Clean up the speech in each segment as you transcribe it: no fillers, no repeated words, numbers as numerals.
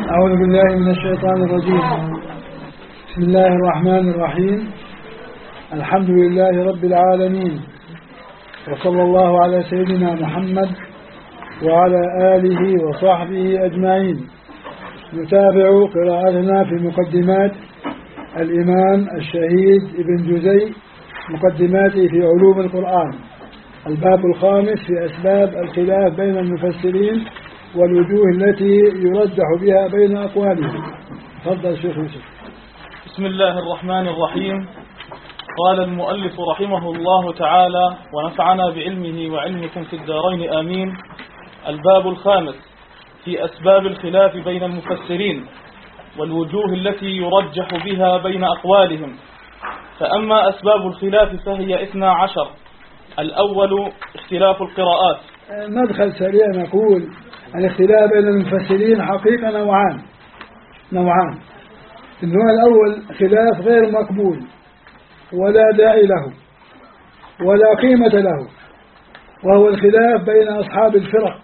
أعوذ بالله من الشيطان الرجيم. بسم الله الرحمن الرحيم. الحمد لله رب العالمين، وصلى الله على سيدنا محمد وعلى آله وصحبه أجمعين. نتابع قراءتنا في مقدمات الإمام الشهيد ابن جزي، مقدماته في علوم القرآن، الباب الخامس في أسباب الخلاف بين المفسرين والوجوه التي يرجح بها بين أقوالهم. تفضل شيخ يوسف. بسم الله الرحمن الرحيم. قال المؤلف رحمه الله تعالى ونفعنا بعلمه وعلمكم في الدارين آمين. الباب الخامس في أسباب الخلاف بين المفسرين والوجوه التي يرجح بها بين أقوالهم. فأما أسباب الخلاف فهي 12. الأول اختلاف القراءات. مدخل سريع نقول الاختلاف بين المفسرين حقيقة نوعان. النوع الأول خلاف غير مقبول ولا داعي له ولا قيمة له، وهو الخلاف بين أصحاب الفرق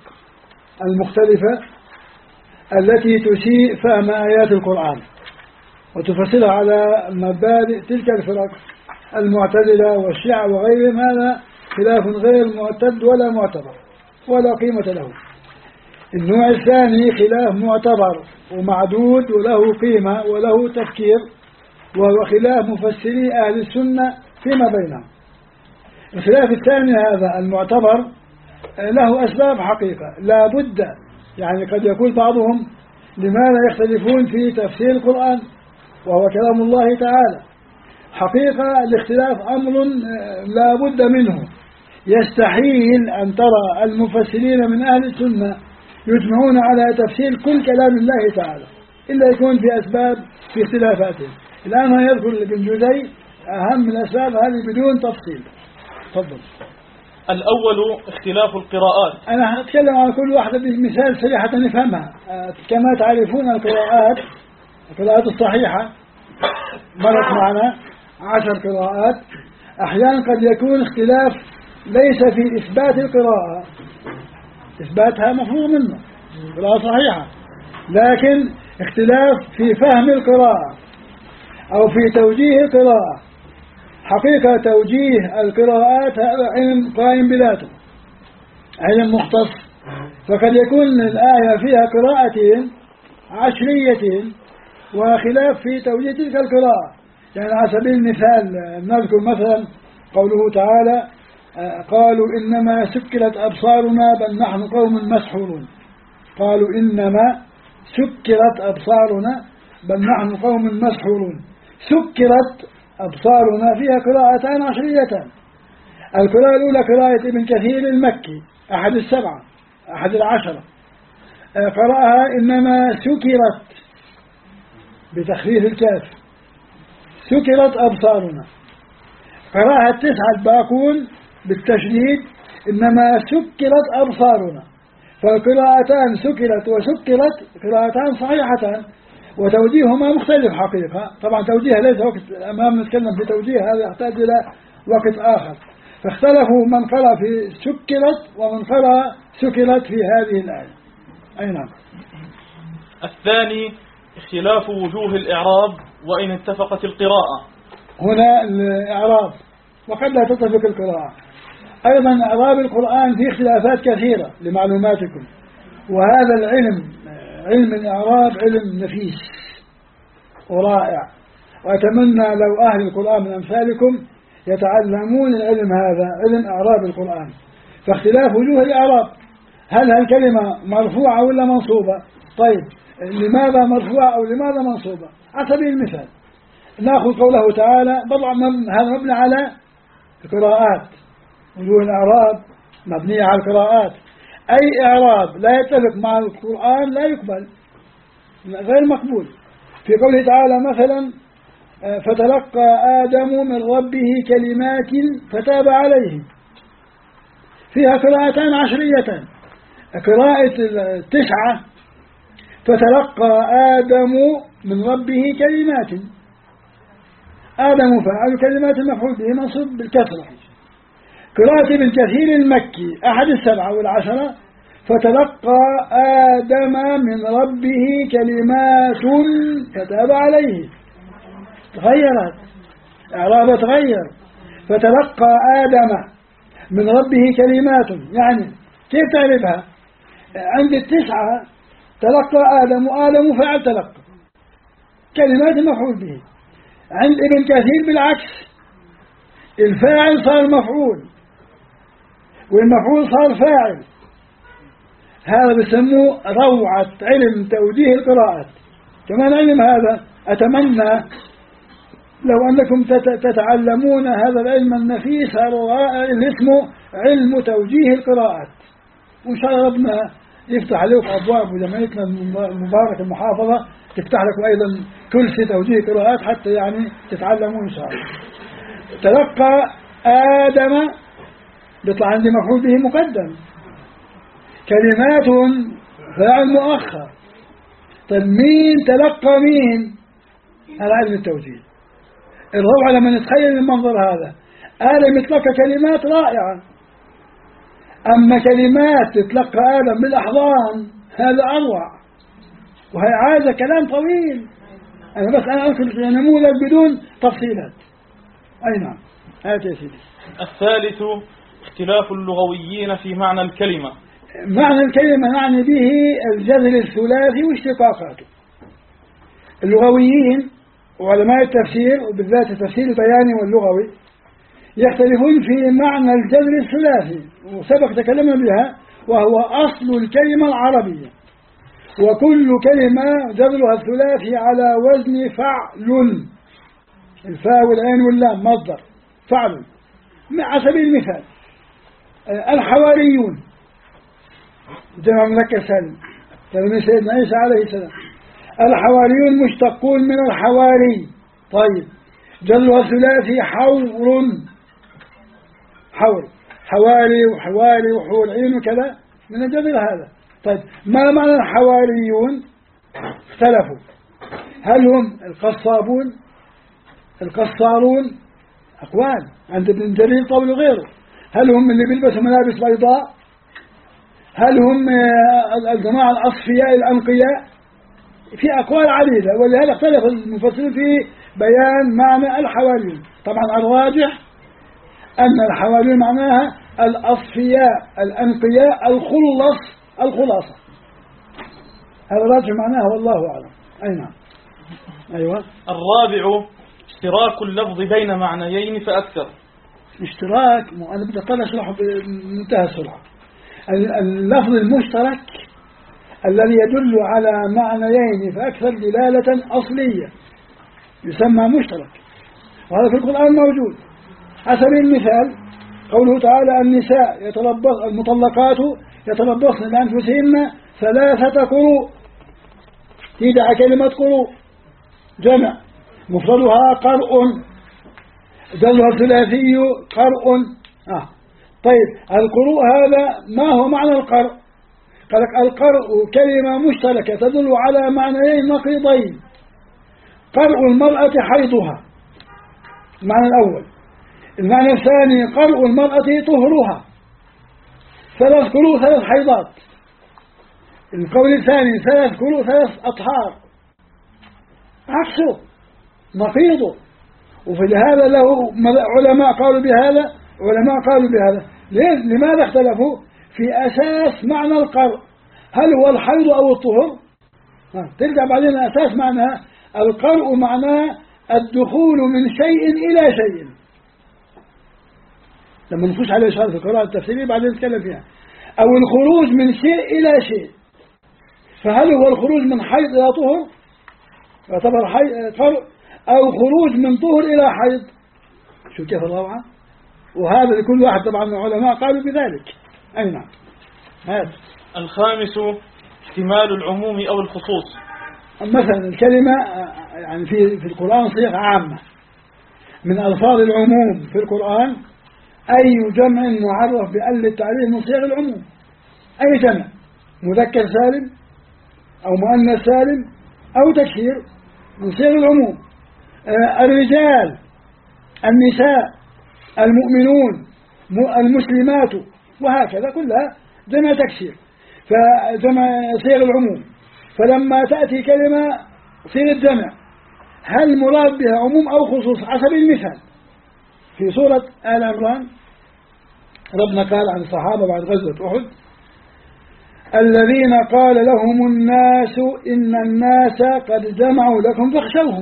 المختلفة التي تسيء فهم آيات القرآن وتفسرها على مبادئ تلك الفرق المعتزلة والشيعة وغيرهم. هذا خلاف غير معتد ولا معتبر ولا قيمة له. النوع الثاني خلاف معتبر ومعدود وله قيمة وله تفكير، وهو خلاف مفسري أهل السنة فيما بينهم. الخلاف الثاني هذا المعتبر له أسباب حقيقة لا بد، يعني قد يقول بعضهم لماذا يختلفون في تفسير القرآن وهو كلام الله تعالى. حقيقة الاختلاف أمر لا بد منه. يستحيل أن ترى المفسرين من أهل السنة يجمعون على تفسير كل كلام الله تعالى إلا يكون في أسباب في اختلافاتهم. الآن يذكر ابن جزي أهم الأسباب هذه بدون تفصيل. تفضل. الأول اختلاف القراءات. أنا أتكلم عن كل واحدة بمثال سريع حتى نفهمها. كما تعرفون القراءات الصحيحة مرت معنا 10 قراءات. أحيانا قد يكون اختلاف ليس في إثبات القراءة، إثباتها مفروغ منه، قراءة صحيحة، لكن اختلاف في فهم القراءة أو في توجيه القراءة. حقيقة توجيه القراءات هذا علم قائم بذاته، علم مختص. فقد يكون الآية فيها قراءتين عشريتين وخلاف في توجيه تلك القراءة. يعني على سبيل المثال نذكر مثلا قوله تعالى قالوا إنما سكرت أبصارنا بل نحن قوم مسحورون. قالوا إنما سكرت أبصارنا بل نحن قوم مسحورون. سكرت أبصارنا فيها قراءتان عشريتان. القراءة الأولى قراءة ابن كثير المكي أحد السبعة أحد العشرة، قرأها إنما سكرت بتخفيف الكاف سكرت أبصارنا. قرأها 9 الباقون بالتشديد إنما سكرت أبصارنا. فالقراءتان سكرت وسكرت قراءتان صحيحتان وتوجيههما مختلف حقيقة. طبعا توجيهها ليس وقت أمام نتكلم في توجيه، هذا يحتاج إلى وقت آخر. فاختلفوا من قرأ في سكرت ومن قرأ سكرت في هذه الآية. أي نعم. الثاني اختلاف وجوه الإعراب وإن اتفقت القراءة. هنا الإعراب وقد لا تتفق القراءة. أيضا إعراب القرآن في اختلافات كثيرة لمعلوماتكم، وهذا العلم علم الإعراب علم نفيس ورائع، وأتمنى لو أهل القرآن من أمثالكم يتعلمون العلم هذا، علم إعراب القرآن. فاختلاف وجوه الإعراب، هل الكلمة مرفوعة ولا منصوبة؟ طيب لماذا مرفوعة أو لماذا منصوبة؟ على سبيل المثال نأخذ قوله تعالى طبعا هذا مبني على القراءات، وجوه الإعراب مبنية على القراءات. أي إعراب لا يتفق مع القرآن لا يقبل، غير مقبول. في قوله تعالى مثلا فتلقى آدم من ربه كلمات فتاب عليه، فيها قراءتان عشريتان. قراءة 9 فتلقى آدم من ربه كلمات، آدم فعل كلمات المفعول به منصوب بالكسرة. قراءة ابن كثير المكي أحد السبعة والعشرة فتلقى آدم من ربه كلمات فتاب عليه. تغيرت إعراب، تغير. فتلقى آدم من ربه كلمات، يعني كيف تعرفها؟ عند التسعة تلقى آدم، وآدم فعل تلقى، كلمات مفعول به. عند ابن كثير بالعكس، الفاعل صار مفعول والمفعول صار فاعل. هذا بسموه روعة علم توجيه القراءات. كمان علم هذا أتمنى لو أنكم تتعلمون هذا العلم النفيس الرائع اللي اسمه علم توجيه القراءات، وإن شاء الله ربنا يفتح لكم أبواب، وجمعيتنا المباركة المحافظة تفتح لكم أيضا كل شيء توجيه قراءات حتى يعني تتعلمون إن شاء الله. تلقى آدم بيطلع عندي مفعول به مقدم، كلمات فاعل مؤخر. طيب مين تلقى مين؟ هذا علم التوجيه. الروعة لما نتخيل المنظر هذا، آدم يتلقى كلمات رائعة، أما كلمات تتلقى آدم بالأحضان هذا أروع، وهي عايزة كلام طويل. أنا أذكر نموذج بدون تفصيلات. أي نعم، هات يا سيدي. الثالث اختلاف اللغويين في معنى الكلمة. معنى الكلمة نعني به الجذر الثلاثي واشتقاقاته. اللغويين وعلماء التفسير وبالذات التفسير البياني واللغوي يختلفون في معنى الجذر الثلاثي، وسبق تكلمنا بها، وهو أصل الكلمة العربية، وكل كلمة جذرها الثلاثي على وزن فعل، الفاء والعين واللام مصدر فعل. على سبيل المثال الحواريون جمع مذكر سالم، تلميذ سيدنا عيسى عليه السلام. الحواريون مشتقون من الحواري. طيب جذرها الثلاثي حور، حور، حواري وحواري وحور عين وكذا من الجذر هذا. طيب ما معنى الحواريون؟ اختلفوا، هل هم القصابون، القصارون؟ أقوال عند ابن جرير طول وغيره. هل هم اللي بيلبسوا ملابس بيضاء؟ هل هم الجماعة الأصفياء الأنقياء؟ في أقوال عديدة، ولهذا اختلف المفسرين في بيان معنى الحواريون. طبعا الراجح أن الحواريون معناها الأصفياء الأنقياء الخلاصة. هذا الراجح معناها والله أعلم. أي نعم. أيوة. الرابع اشتراك اللفظ بين معنيين فأكثر. اشتراك، أنا بدي أطلع أشرحه بمنتهى السرعة. اللفظ المشترك الذي يدل على معنيين فأكثر دلالة أصلية يسمى مشترك، وهذا في القرآن موجود. على سبيل المثال قوله تعالى النساء المطلقات يتربصن بأنفسهن 3 قروء، تدعى كلمة قروء جمع، مفردها قرء، جذرها الثلاثي قرء. طيب القروء هذا ما هو معنى القرء؟ قال لك القرء كلمة مشتركة تدل على معنيين نقيضين. قرء المرأة حيضها، المعنى الأول. المعنى الثاني قرء المرأة طهرها، 3 قروء 3 حيضات. القول الثاني 3 قروء 3 أطهار، عكسه نقيضه. وفي هذا له علماء قالوا بهذا علماء قالوا بهذا. لماذا اختلفوا؟ في أساس معنى القرء، هل هو الحيض أو الطهر؟ ترجع بعدين أساس معنى القرء، معناه الدخول من شيء إلى شيء. لما نخش على إشارة في القراءة التفسيرية بعدين نتكلم فيها. أو الخروج من شيء إلى شيء، فهل هو الخروج من حيض إلى طهر يعتبر قرء، أو خروج من طهر إلى حيض؟ شو كيف الروعة. وهذا لكل واحد طبعا من العلماء قالوا بذلك. أي نعم. هذا الخامس احتمال العموم أو الخصوص. مثلا الكلمة يعني في القرآن صيغة عامة من ألفاظ العموم في القرآن، أي جمع معرف بأل للتعريف من صيغ العموم. أي جمع مذكر سالم أو مؤنث سالم أو تكسير من صيغ العموم. الرجال، النساء، المؤمنون، المسلمات، وهكذا كلها جمع تكسير. فجمع صيغ العموم. فلما تأتي كلمة صيغة جمع هل مراد بها عموم أو خصوص حسب المثال؟ في سورة آل عمران ربنا قال عن الصحابة بعد غزوة أحد: الذين قال لهم الناس إن الناس قد جمعوا لكم فاخشوهم.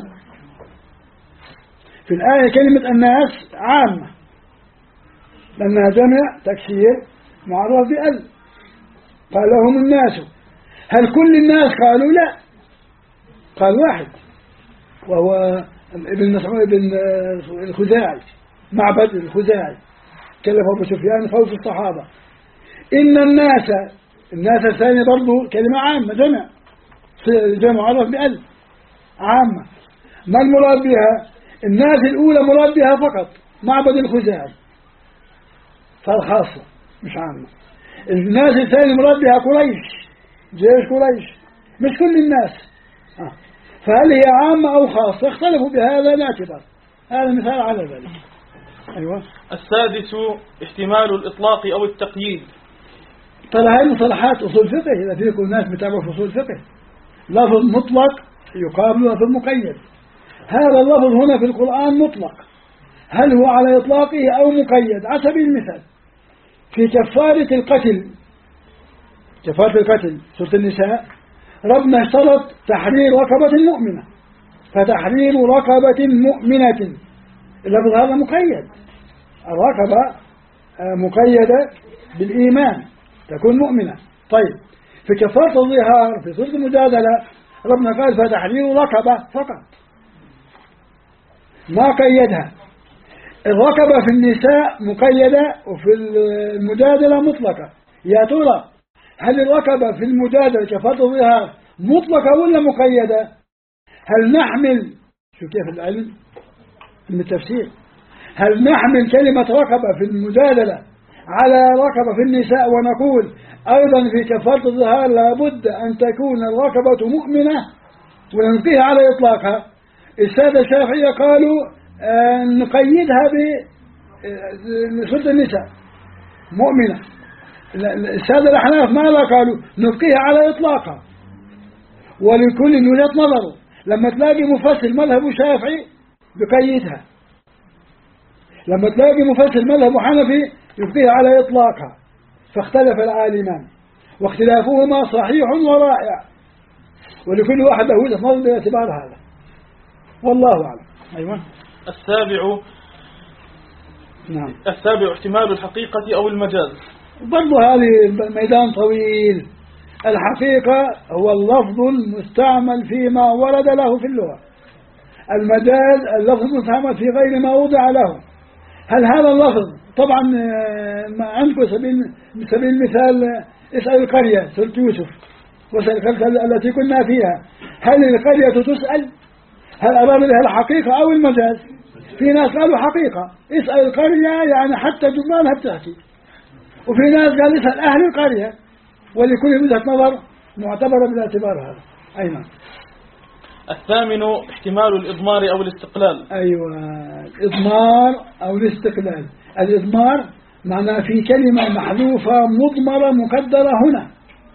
في الآية كلمة الناس عامة لأنها جمع تكسير معرف بأل. قال لهم الناس، هل كل الناس؟ قالوا لا، قال واحد وهو ابن مسعود بن الخزاعي، معبد الخزاعي، كلف أبو سفيان خوف الصحابة. إن الناس الثاني برضو كلمة عامة جمع معرف بأل عامة. ما المراد بها؟ الناس الأولى مراد بها فقط معبد الخزاعي فالخاصة مش عامة. الناس الثاني مراد بها قريش، جيش قريش، مش كل الناس. فهل هي عامة أو خاصة؟ اختلفوا بهذا الاعتبار. هذا مثال على ذلك. أيوة. السادس احتمال الإطلاق أو التقييد. ترى هذه مصطلحات أصول فقه، إذا فيكم ناس متابعوا في أصول فقه. لفظ مطلق يقابل لفظ مقيد. هذا اللفظ هنا في القرآن مطلق، هل هو على إطلاقه أو مقيد؟ على سبيل المثال في كفارة القتل سورة النساء ربنا اشترط تحرير رقبة مؤمنة، فتحرير رقبة مؤمنة اللفظ هذا مقيد، الرقبة مقيدة بالإيمان تكون مؤمنة. طيب في كفارة الظهار في سورة المجادلة ربنا قال فتحرير رقبة فقط ما قيدها. الرقبة في النساء مقيدة وفي المجادلة مطلقة. يا ترى هل الرقبة في المجادلة كفارة الظهار مطلقة ولا مقيدة؟ هل نحمل شو كيف العلم من التفسير، هل نحمل كلمة رقبة في المجادلة على رقبة في النساء ونقول أيضا في كفارة الظهار لابد أن تكون الرقبة مؤمنة وننقيها على إطلاقها؟ السادة الشافعية قالوا نقيدها بسورة النساء مؤمنة. السادة الأحناف ماذا قالوا؟ نبقيها على إطلاقها. ولكل وجهة نظره، لما تلاقي مفسر مذهب شافعي بقيدها، لما تلاقي مفسر مذهب حنفي يبقيها على إطلاقها. فاختلف العالمان واختلافهما صحيح ورائع، ولكل واحد له وجهة نظر باعتبار هذا، والله أعلم. أيوة. السابع احتمال الحقيقة أو المجاز. برضو هذه ميدان طويل. الحقيقة هو اللفظ المستعمل فيما ورد له في اللغة. المجاز اللفظ المستعمل في غير ما وضع له. هل هذا اللفظ طبعا عندكم سبيل المثال اسأل القرية سورة يوسف واسأل القرية التي كنا فيها، هل القرية تسأل؟ هل أراد لها الحقيقة أو المجاز؟ في ناس قالوا حقيقة، اسأل القرية يعني حتى جمالها بتحكي، وفي ناس قال اسأل أهل القرية، ولكل وجهة نظر معتبرة بالاعتبار هذا. أي نعم. الثامن احتمال الإضمار أو الاستقلال. أيوة، الإضمار أو الاستقلال. الإضمار معناه في كلمة محذوفة مضمرة مقدرة هنا،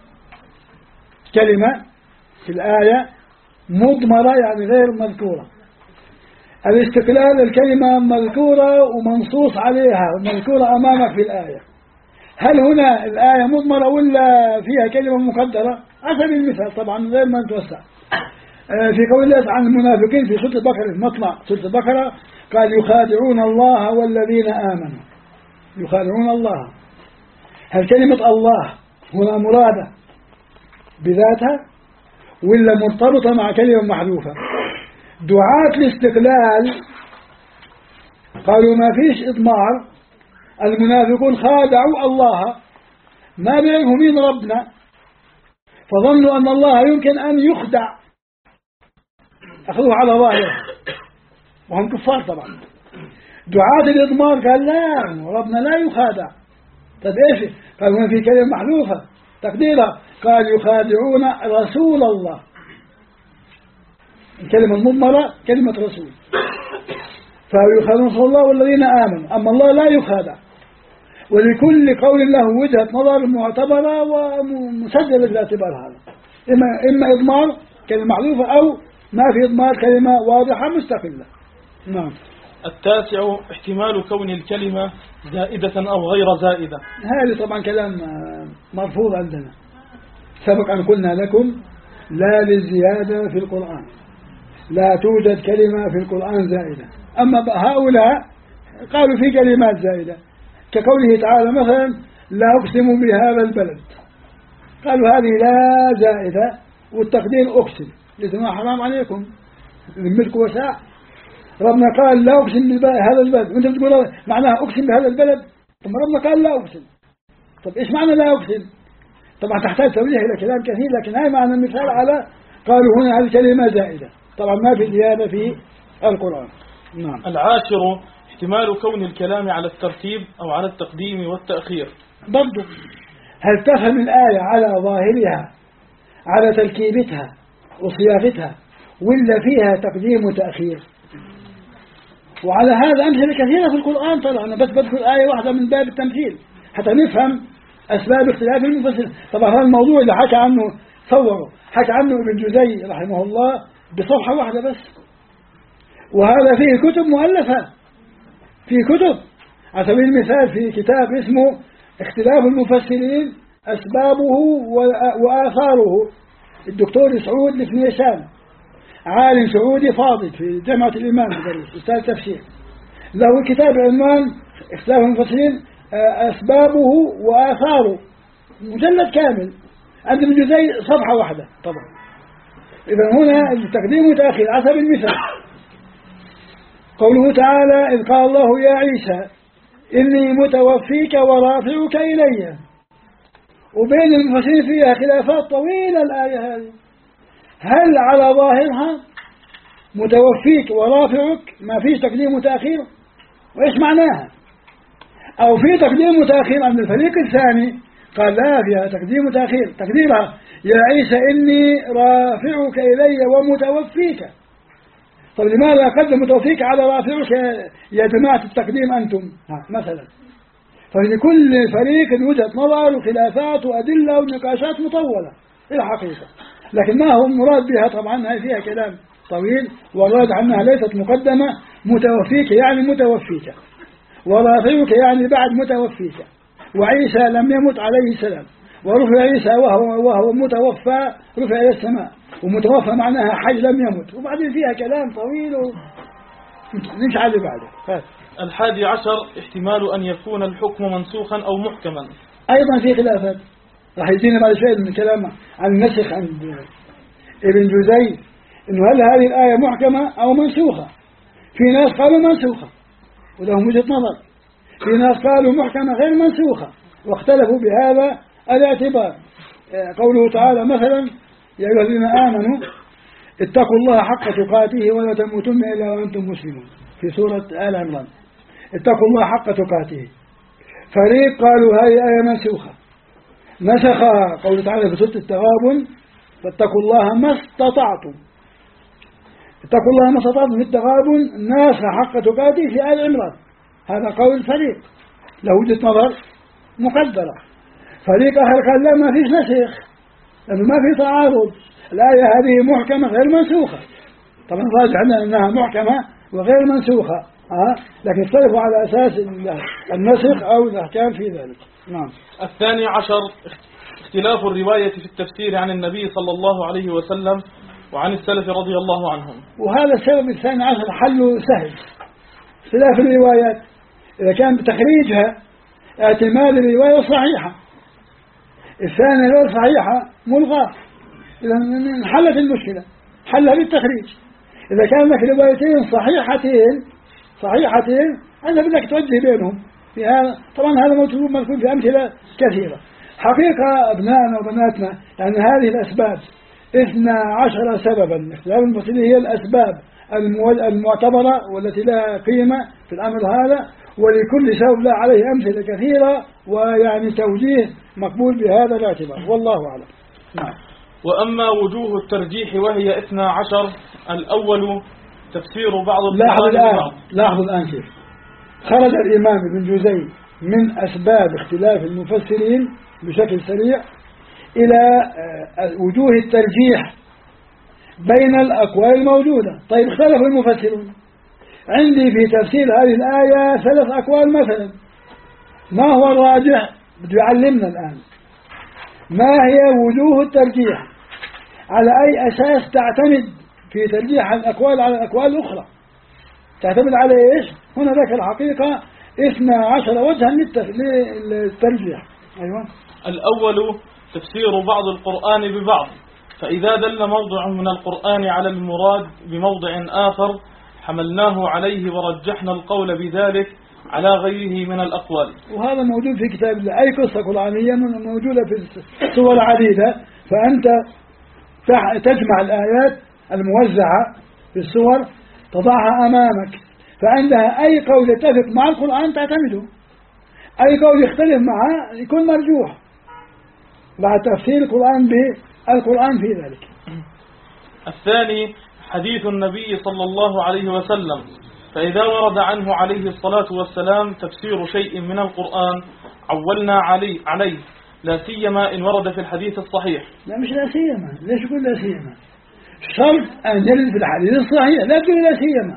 كلمة في الآية مضمرة يعني غير مذكورة. الاستقلال الكلمة مذكورة ومنصوص عليها ومذكورة أمامك في الآية. هل هنا الآية مضمرة ولا فيها كلمة مقدرة؟ على سبيل المثال طبعا غير ما نتوسع. في قول الله عن المنافقين في سورة البقرة، في مطلع سورة البقرة قال يخادعون الله والذين آمنوا. يخادعون الله، هل كلمة الله هنا مرادة بذاتها ولا مرتبطة مع كلمة محذوفة؟ دعاة الاستقلال قالوا ما فيش إضمار، المنافقون خادعوا الله، ما بيعرفوا مين ربنا، فظنوا أن الله يمكن أن يخدع، أخذوه على ظاهره وهم كفار طبعا. دعاة الإضمار قال لا، ربنا لا يخادع. طيب إيش؟ قالوا هنا في كلمة محذوفة تقديرها، قال يخادعون رسول الله. الكلمة المضمرة كلمة رسول، فيخادعون رسول الله والذين آمنوا، أما الله لا يخادع. ولكل قول له وجهة نظر معتبرة ومسجلة بالاعتبار هذا، إما إضمار كلمة محذوفة أو ما في إضمار كلمة واضحة مستقلة. نعم. التاسع احتمال كون الكلمة زائدة أو غير زائدة. هذا طبعا كلام مرفوض عندنا، سبق أن قلنا لكم لا للزيادة في القرآن، لا توجد كلمة في القرآن زائدة. أما هؤلاء قالوا في كلمات زائدة كقوله تعالى مثلا لا أقسم بهذا البلد، قالوا هذه لا زائدة والتقدير أقسم لأنه حرام عليكم الملك وساع. ربنا قال لا أقسم بهذا البلد وأنت بتقول معناها أقسم بهذا البلد، ثم ربنا قال لا أقسم. طب إيش معنى لا أقسم؟ طبعا تحتاج توجيه إلى كلام كثير، لكن هاي معنى المثال على قالوا هنا هذه الكلمة زائدة، طبعا ما في زيادة في القرآن. نعم. العاشر احتمال كون الكلام على الترتيب أو على التقديم والتأخير. برضو هل تفهم الآية على ظاهرها على تركيبتها وصياغتها ولا فيها تقديم وتأخير؟ وعلى هذا أمثلة كثيرة في القرآن. طبعا أنا بس بذكر آية واحدة من باب التمثيل حتى نفهم أسباب اختلاف المفسرين. طبعا هذا الموضوع اللي حكى عنه صوره حكى عنه ابن جزي رحمه الله بصفحة واحدة بس، وهذا فيه كتب مؤلفة، في كتب على سبيل المثال في كتاب اسمه اختلاف المفسرين أسبابه وآثاره، الدكتور سعود الفنيشان عالم سعودي فاضل في جامعة الإمام بدرس أستاذ تفسير، له كتاب عنوان اختلاف المفسرين أسبابه وآثاره، مجلد كامل عند ابن جزي صفحة واحدة. طبعا إذا هنا التقديم وتأخير على سبيل المثال قوله تعالى إذ قال الله يا عيسى إني متوفيك ورافعك إلي، وبين المفسرين فيها خلافات طويلة الآية هذه، هل على ظاهرها متوفيك ورافعك ما فيش تقديم وتأخير وإيش معناها، أو في تقديم وتأخير عند الفريق الثاني قال لا فيها تقديم وتأخير، تقديرها يا عيسى إني رافعك إلي ومتوفيك. طب لماذا قدم متوفيك على رافعك يا جماعة التقديم أنتم مثلا؟ فلكل فريق وجهة نظر وخلافات وأدلة ونقاشات مطولة الحقيقة، لكن ما هو مراد بها طبعا هي فيها كلام طويل، والراد عنها ليست مقدمة. متوفيك يعني متوفيك، ورافعك يعني بعد متوفيك، وعيسى لم يمت عليه السلام، ورفع عيسى وهو متوفى رفع إلى السماء، ومتوفى معناها حي لم يمت، وبعدين فيها كلام طويل نمشي على اللي بعده. الحادي عشر احتمال أن يكون الحكم منسوخا أو محكما، أيضا في خلافات راح يجينا بعد شوية من كلام عن النسخ عند ابن جزي إنه هل هذه الآية محكمة أو منسوخة. في ناس قالوا منسوخة ولهم وجهة نظر، في ناس قالوا محكمة غير منسوخة واختلفوا بهذا الاعتبار. قوله تعالى مثلا يا أيها الذين آمنوا اتقوا الله حق تقاته ولا تموتن إلا وأنتم مسلمون في سورة آل عمران، اتقوا الله حق تقاته. فريق قالوا هذه آية منسوخة، نسخ قوله تعالى في سورة التغابن فاتقوا الله ما استطعتم، اتقوا الله ما استطعتم في التغابن ناسخ حق تقاته في آل عمران. هذا قول الفريق له وجهة نظر مقدرة. فريق آخر قال لا ما فيش نسخ لأنه ما في تعارض، الآية هذه محكمة غير منسوخة. طبعا راجع عندنا أنها محكمة وغير منسوخة لكن اختلفوا على أساس النسخ أو الأحكام في ذلك. نعم. الثاني عشر اختلاف الرواية في التفسير عن النبي صلى الله عليه وسلم وعن السلف رضي الله عنهم. وهذا السبب الثاني عشر حله سهل، اختلاف الروايات إذا كان بتخريجها اعتماد الرواية الصحيحة، الثانية غير صحيحة ملغاة، إذا انحلت المشكلة حلها بالتخريج. إذا كان لك روايتين صحيحتين أنت بدك توجه بينهم في هذا. طبعا هذا مذكور في أمثلة كثيرة. حقيقة أبنائنا وبناتنا لأن هذه الأسباب 12 سببا، اختلاف المفسرين هي الأسباب المعتبرة والتي لها قيمة في الأمر هذا، ولكل سبب لا عليه أمثلة كثيرة ويعني توجيه مقبول بهذا الاعتبار والله أعلم. نعم. وأما وجوه الترجيح وهي 12، الأول تفسير بعض لاحظوا الآن كيف خرج الإمام ابن جزي من أسباب اختلاف المفسرين بشكل سريع إلى وجوه الترجيح بين الأقوال الموجودة. طيب اختلف المفسرون، عندي في تفسير هذه الآية 3 أقوال مثلا، ما هو الراجح؟ بده يعلمنا الآن ما هي وجوه الترجيح، على أي أساس تعتمد في ترجيح الأقوال على الأقوال الأخرى، تعتمد على إيش؟ هنا ذكر الحقيقة 12 وجها للترجيح. أيوة. الأول تفسير بعض القرآن ببعض، فإذا دل موضع من القرآن على المراد بموضع آخر حملناه عليه ورجحنا القول بذلك على غيره من الأقوال. وهذا موجود في كتاب الله، أي قصة قرآنية موجودة في صور عديدة، فأنت تجمع الآيات الموزعة في الصور تضعها أمامك، فعندها أي قول يتفق مع القرآن تعتمده، أي قول يختلف معه يكون مرجوح بعد تفسير القرآن بالقرآن في ذلك. الثاني حديث النبي صلى الله عليه وسلم، فإذا ورد عنه عليه الصلاة والسلام تفسير شيء من القرآن عولنا عليه لا سيما إن ورد في الحديث الصحيح. لا مش لا سيما، ليش يقول لا سيما؟ شرط أن يرد في الحديث الصحيح، لا تقول لا سيما،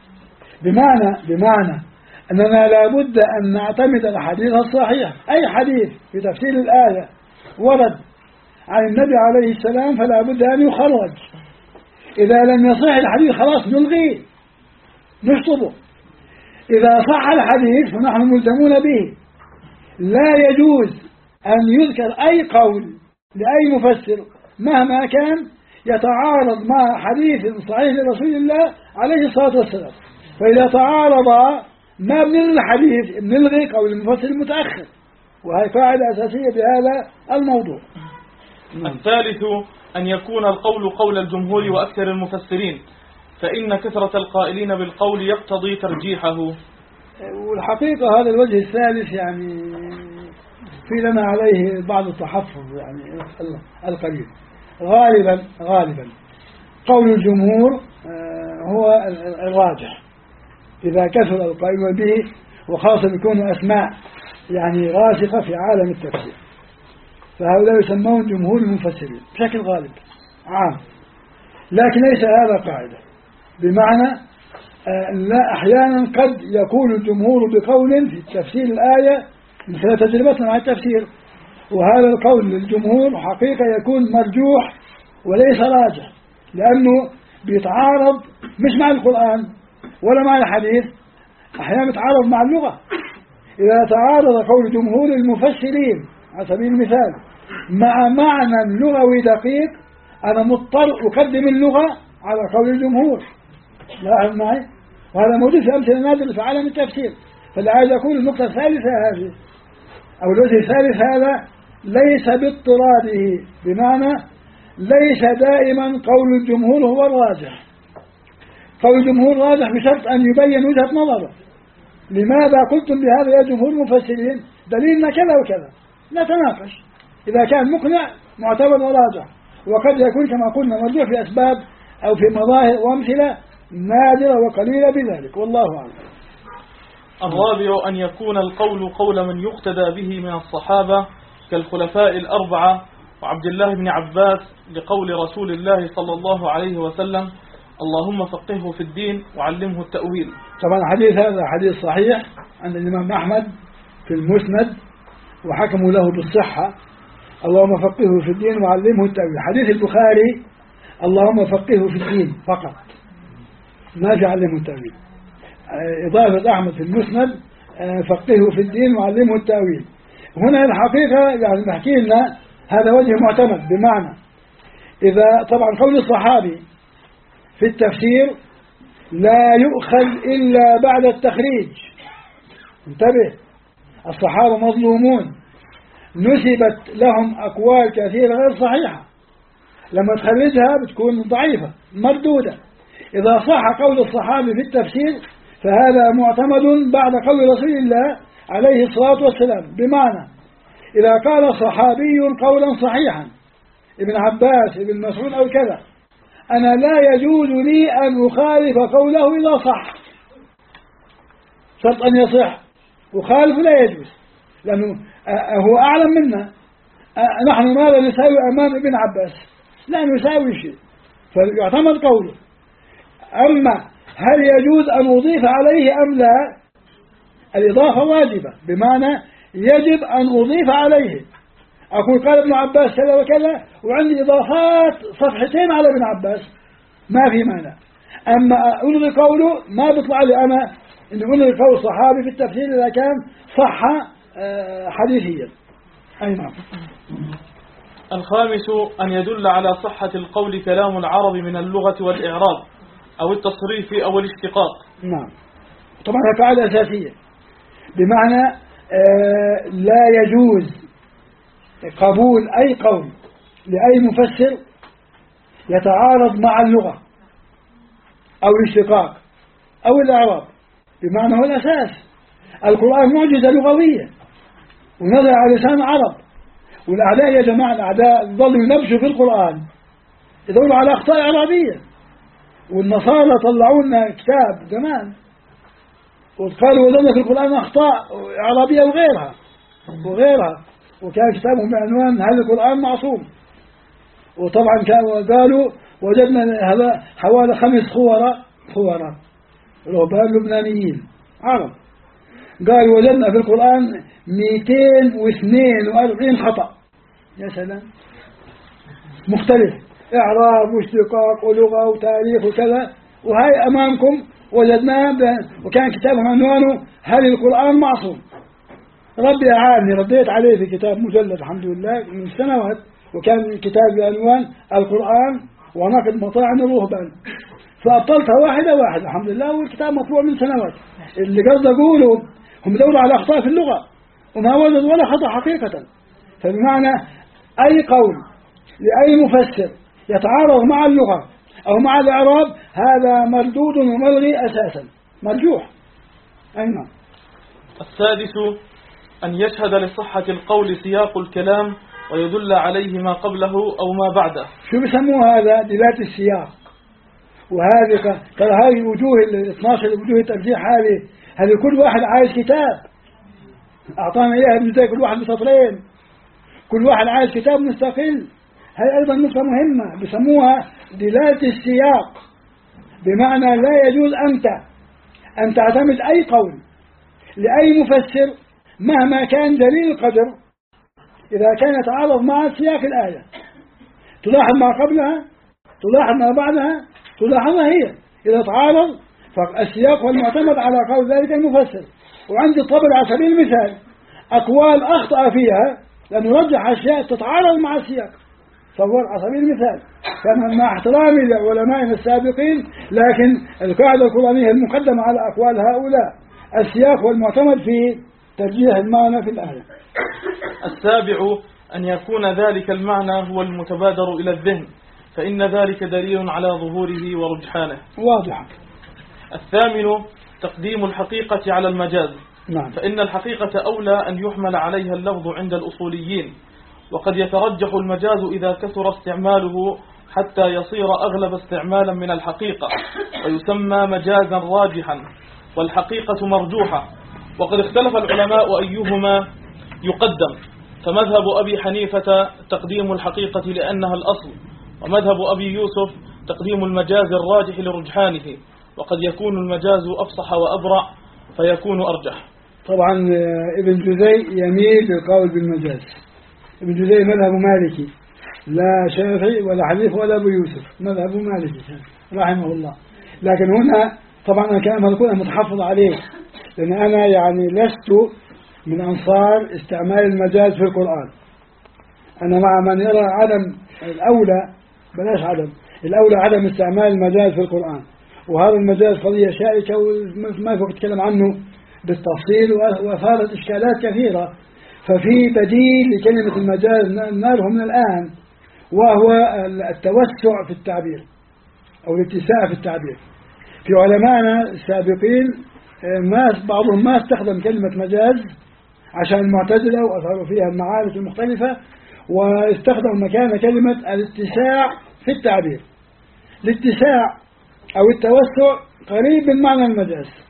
بمعنى أننا لابد أن نعتمد الحديث الصحيح. أي حديث في تفسير الآية ورد عن النبي عليه السلام فلا بد أن يخرج. إذا لم يصح الحديث خلاص نلغيه نشطبه. إذا صح الحديث فنحن ملزمون به. لا يجوز أن يذكر أي قول لأي مفسر مهما كان يتعارض مع حديث صحيح لرسول الله عليه الصلاة والسلام، فإذا تعارض ما بنلغي الحديث بنلغي قول المفسر المتأخر، وهي قاعدة أساسية بهذا الموضوع. الثالث أن يكون القول قول الجمهور وأكثر المفسرين، فإن كثرة القائلين بالقول يقتضي ترجيحه. والحقيقة هذا الوجه الثالث يعني في لنا عليه بعض التحفظ يعني القليل. غالبا قول الجمهور هو الراجح إذا كثر القائلون به، وخاصة يكونوا أسماء يعني راسخة في عالم التفسير، فهؤلاء يسمون جمهور المفسرين بشكل غالب عام. لكن ليس هذا قاعدة، بمعنى لا، أحيانا قد يكون الجمهور بقول في تفسير الآية مثل تجربتنا مع التفسير، وهذا القول للجمهور حقيقة يكون مرجوح وليس راجح، لأنه بيتعارض مش مع القرآن ولا مع الحديث، أحيانا بيتعارض مع اللغة. إذا تعارض قول جمهور المفسرين على سبيل المثال مع معنى لغوي دقيق، أنا مضطر أقدم اللغة على قول الجمهور. لاحظ معي، وهذا موجود في أمثلة نادرة في عالم التفسير. فالعايز أقول النقطة الثالثة هذه أو الوجه الثالث هذا ليس باضطراده، بمعنى ليس دائما قول الجمهور هو الراجح. قول الجمهور راجح بشرط أن يبين وجهة نظره. لماذا قلتم بهذا يا جمهور المفسرين؟ دليلنا كذا وكذا، نتناقش. إذا كان مقنع معتبر وراجح، وقد يكون كما قلنا مرجوح في أسباب أو في مظاهر وأمثلة نادرة وقليلة بذلك، والله أعلم. الرابع أن يكون القول قول من يقتدى به من الصحابة كالخلفاء الأربعة وعبد الله بن عباس، لقول رسول الله صلى الله عليه وسلم اللهم فقهه في الدين وعلمه التأويل. طبعا الحديث هذا حديث صحيح عند الإمام أحمد في المسند وحكموا له بالصحة، اللهم فقهه في الدين وعلمه التأويل. حديث البخاري اللهم فقهه في الدين فقط، ما في علمه التأويل. إضافة أحمد في المسند فقهه في الدين وعلمه التأويل. هنا الحقيقة يعني نحكي لنا هذا وجه معتمد، بمعنى إذا طبعا قول الصحابي في التفسير لا يؤخذ إلا بعد التخريج. انتبه، الصحابة مظلومون، نسبت لهم أقوال كثيرة غير صحيحة، لما تخرجها بتكون ضعيفة مردودة. إذا صح قول الصحابي في التفسير فهذا معتمد بعد قول رسول الله عليه الصلاة والسلام، بمعنى إذا قال صحابي قولا صحيحا، ابن عباس ابن مسعود أو كذا، أنا لا يجوز لي أن أخالف قوله إذا صح، شرط أن يصح. وخالف لا يجوز، لأنه هو أعلم منا. نحن ماذا نساوي أمام ابن عباس؟ لا نساوي شيء، فيعتمد قوله. أما هل يجوز أن أضيف عليه أم لا؟ الإضافة واجبة، بمعنى يجب أن أضيف عليه، أقول قال ابن عباس كذا وكذا وعندي إضافات صفحتين على ابن عباس، ما في مانع. أما ألغي قوله ما بيطلع لي أنا إن ألغي قول صحابي في التفسير إذا كان صح حديثيا. أي نعم. الخامس أن يدل على صحة القول كلام العرب من اللغة والإعراب أو التصريف أو الاشتقاق. نعم، طبعا هذه قاعدة أساسية، بمعنى لا يجوز قبول أي قول لأي مفسر يتعارض مع اللغة أو الاشتقاق أو الإعراب، بمعنى هو الأساس. القرآن معجزة لغوية ونزل على لسان عرب، والأعداء يا جماعة الأعداء ظلوا ينبشوا في القرآن يدوروا على أخطاء عربية، والنصارى طلعوا لنا كتاب زمان وقالوا وجدنا في القرآن أخطاء عربية وغيرها وكان كتابهم بعنوان هل القرآن معصوم. وطبعا قالوا وجدنا هذا حوالي 5 خورة رهبان لبنانيين عرب، قالوا وجدنا في القرآن 242 خطأ. يا سلام، مختلف، إعراب واشتقاق ولغة وتاريخ وكذا، وهي أمامكم وجدناه وكان كتابهم عنوانه هل القرآن معصوم. ربي أعاني، رديت عليه في كتاب مجلد الحمد لله من سنوات، وكان الكتاب بعنوان القرآن ونقد مطاعن الرهبان، فأبطلتها واحدة الحمد لله، والكتاب مطبوع من سنوات. اللي قصد أقوله هم دوروا على أخطاء في اللغة وما وجدوا ولا خطأ حقيقة. فبمعنى أي قول لأي مفسر يتعارض مع اللغة أو مع الإعراب هذا مردود وملغي أساسا، مرجوح. أي نعم. السادس أن يشهد لصحة القول سياق الكلام ويدل عليه ما قبله أو ما بعده. شو بسموه هذا؟ دلالة السياق. وهذه هذه وجوه 12 وجوه الترجيح، هذه كل واحد عايز كتاب أعطانا إياها ابن زي، كل واحد بسطرين، كل واحد عايز كتاب مستقل. هذه أيضا نقطة مهمة بسموها دلالة السياق، بمعنى لا يجوز أن تعتمد أي قول لأي مفسر مهما كان دليل القدر إذا كان يتعارض مع سياق الآية. تلاحظ ما قبلها، تلاحظ ما بعدها، تلاحظها هي إذا تعارض فالسياق هو المعتمد على قول ذلك المفسر. وعند الطبر على سبيل المثال أقوال أخطأ فيها لأنه رجح أشياء تتعارض مع السياق، صور على سبيل المثال، كان مع احترامي لعلمائنا السابقين، لكن القاعدة القرآنية المقدمة على أقوال هؤلاء السياق هو المعتمد في ترجيح المعنى في الآية. السابع أن يكون ذلك المعنى هو المتبادر إلى الذهن، فإن ذلك دليل على ظهوره ورجحانه. واضح. الثامن تقديم الحقيقة على المجاز. نعم. فإن الحقيقة أولى أن يحمل عليها اللفظ عند الأصوليين، وقد يترجح المجاز إذا كثر استعماله حتى يصير أغلب استعمالا من الحقيقة، ويسمى مجازا راجحا، والحقيقة مرجوحة. وقد اختلف العلماء أيهما يقدم، فمذهب أبي حنيفة تقديم الحقيقة لأنها الأصل، ومذهب أبي يوسف تقديم المجاز الراجح لرجحانه، وقد يكون المجاز أفصح وأبرع فيكون أرجح. طبعا ابن جزي يميل للقول بالمجاز. ابن جزي مذهب مالكي، لا شافعي ولا حنيف ولا أبو يوسف، مذهب مالكي رحمه الله. لكن هنا طبعا أنا كما أكون متحفظ عليه، لأن أنا يعني لست من أنصار استعمال المجاز في القرآن. أنا مع من يرى عدم الأولى، بلاش الأولى عدم استعمال المجاز في القرآن. وهذا المجاز قضية شائكة وما فوق تتكلم عنه بالتفصيل، وأثارت إشكالات كثيرة. ففي بديل لكلمة المجاز ناله من الآن، وهو التوسع في التعبير أو الاتساع في التعبير. في علمائنا السابقين بعضهم ما استخدم كلمة مجاز عشان المعتزلة وأثاروا فيها المعارف المختلفة، واستخدموا مكان كلمة الاتساع في التعبير. الاتساع أو التوسع قريب من معنى المجاز،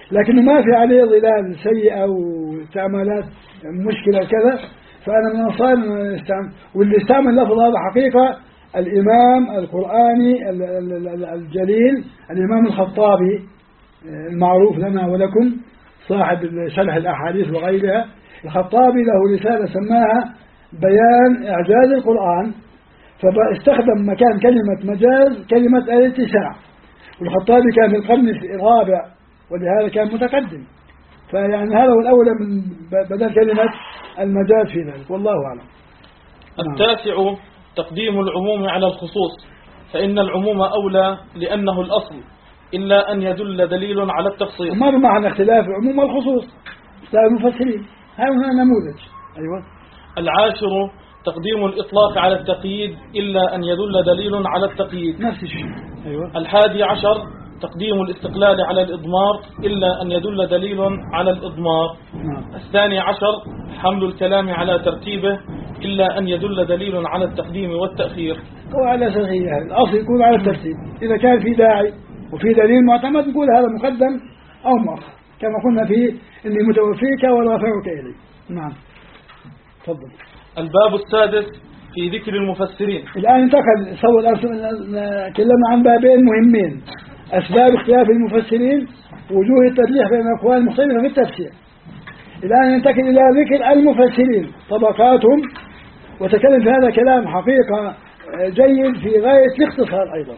لكنه ما في عليه ظلال سيئة واستعمالات مشكلة وكذا، فأنا من أنصار واللي استعمل لفظ هذا حقيقة الإمام القرآني الجليل الإمام الخطابي المعروف لنا ولكم صاحب شرح الأحاديث وغيرها. الخطابي له رسالة سماها بيان إعجاز القرآن، فاستخدم مكان كلمة مجاز كلمة الاتساع، والخطابي كان في القرن الرابع ولهذا كان متقدم، فيعني هذا هو الأولى من بدل كلمة المجاز في ذلك، والله أعلم. التاسع تقديم العموم على الخصوص، فإن العموم أولى لأنه الأصل إلا أن يدل دليل على التخصيص. ما بمعنى اختلاف العموم والخصوص اختلاف المفسرين، هذا نموذج. أيوة. العاشر تقديم الإطلاق على التقييد إلا أن يدل دليل على التقييد، نفس الشيء. أيوة. الحادي عشر تقديم الاستقلال على الإضمار إلا أن يدل دليل على الإضمار. الثاني عشر حمل الكلام على ترتيبه إلا أن يدل دليل على التقديم والتأخير. وعلى سبيل الأصل يكون على الترتيب، إذا كان في داعي وفي دليل معتمد نقول هذا مقدم أو مؤخر، كما قلنا فيه إني متوفيك ورافعك إلي. نعم تفضل. الباب السادس في ذكر المفسرين. الآن انتقل تكلمنا عن بابين مهمين: أسباب اختلاف المفسرين، وجوه الترجيح بين الأقوال المختلفة في التفسير. الآن ينتقل إلى ذكر المفسرين طبقاتهم، وتكلم في هذا كلام حقيقة جيد في غاية الاختصار أيضا.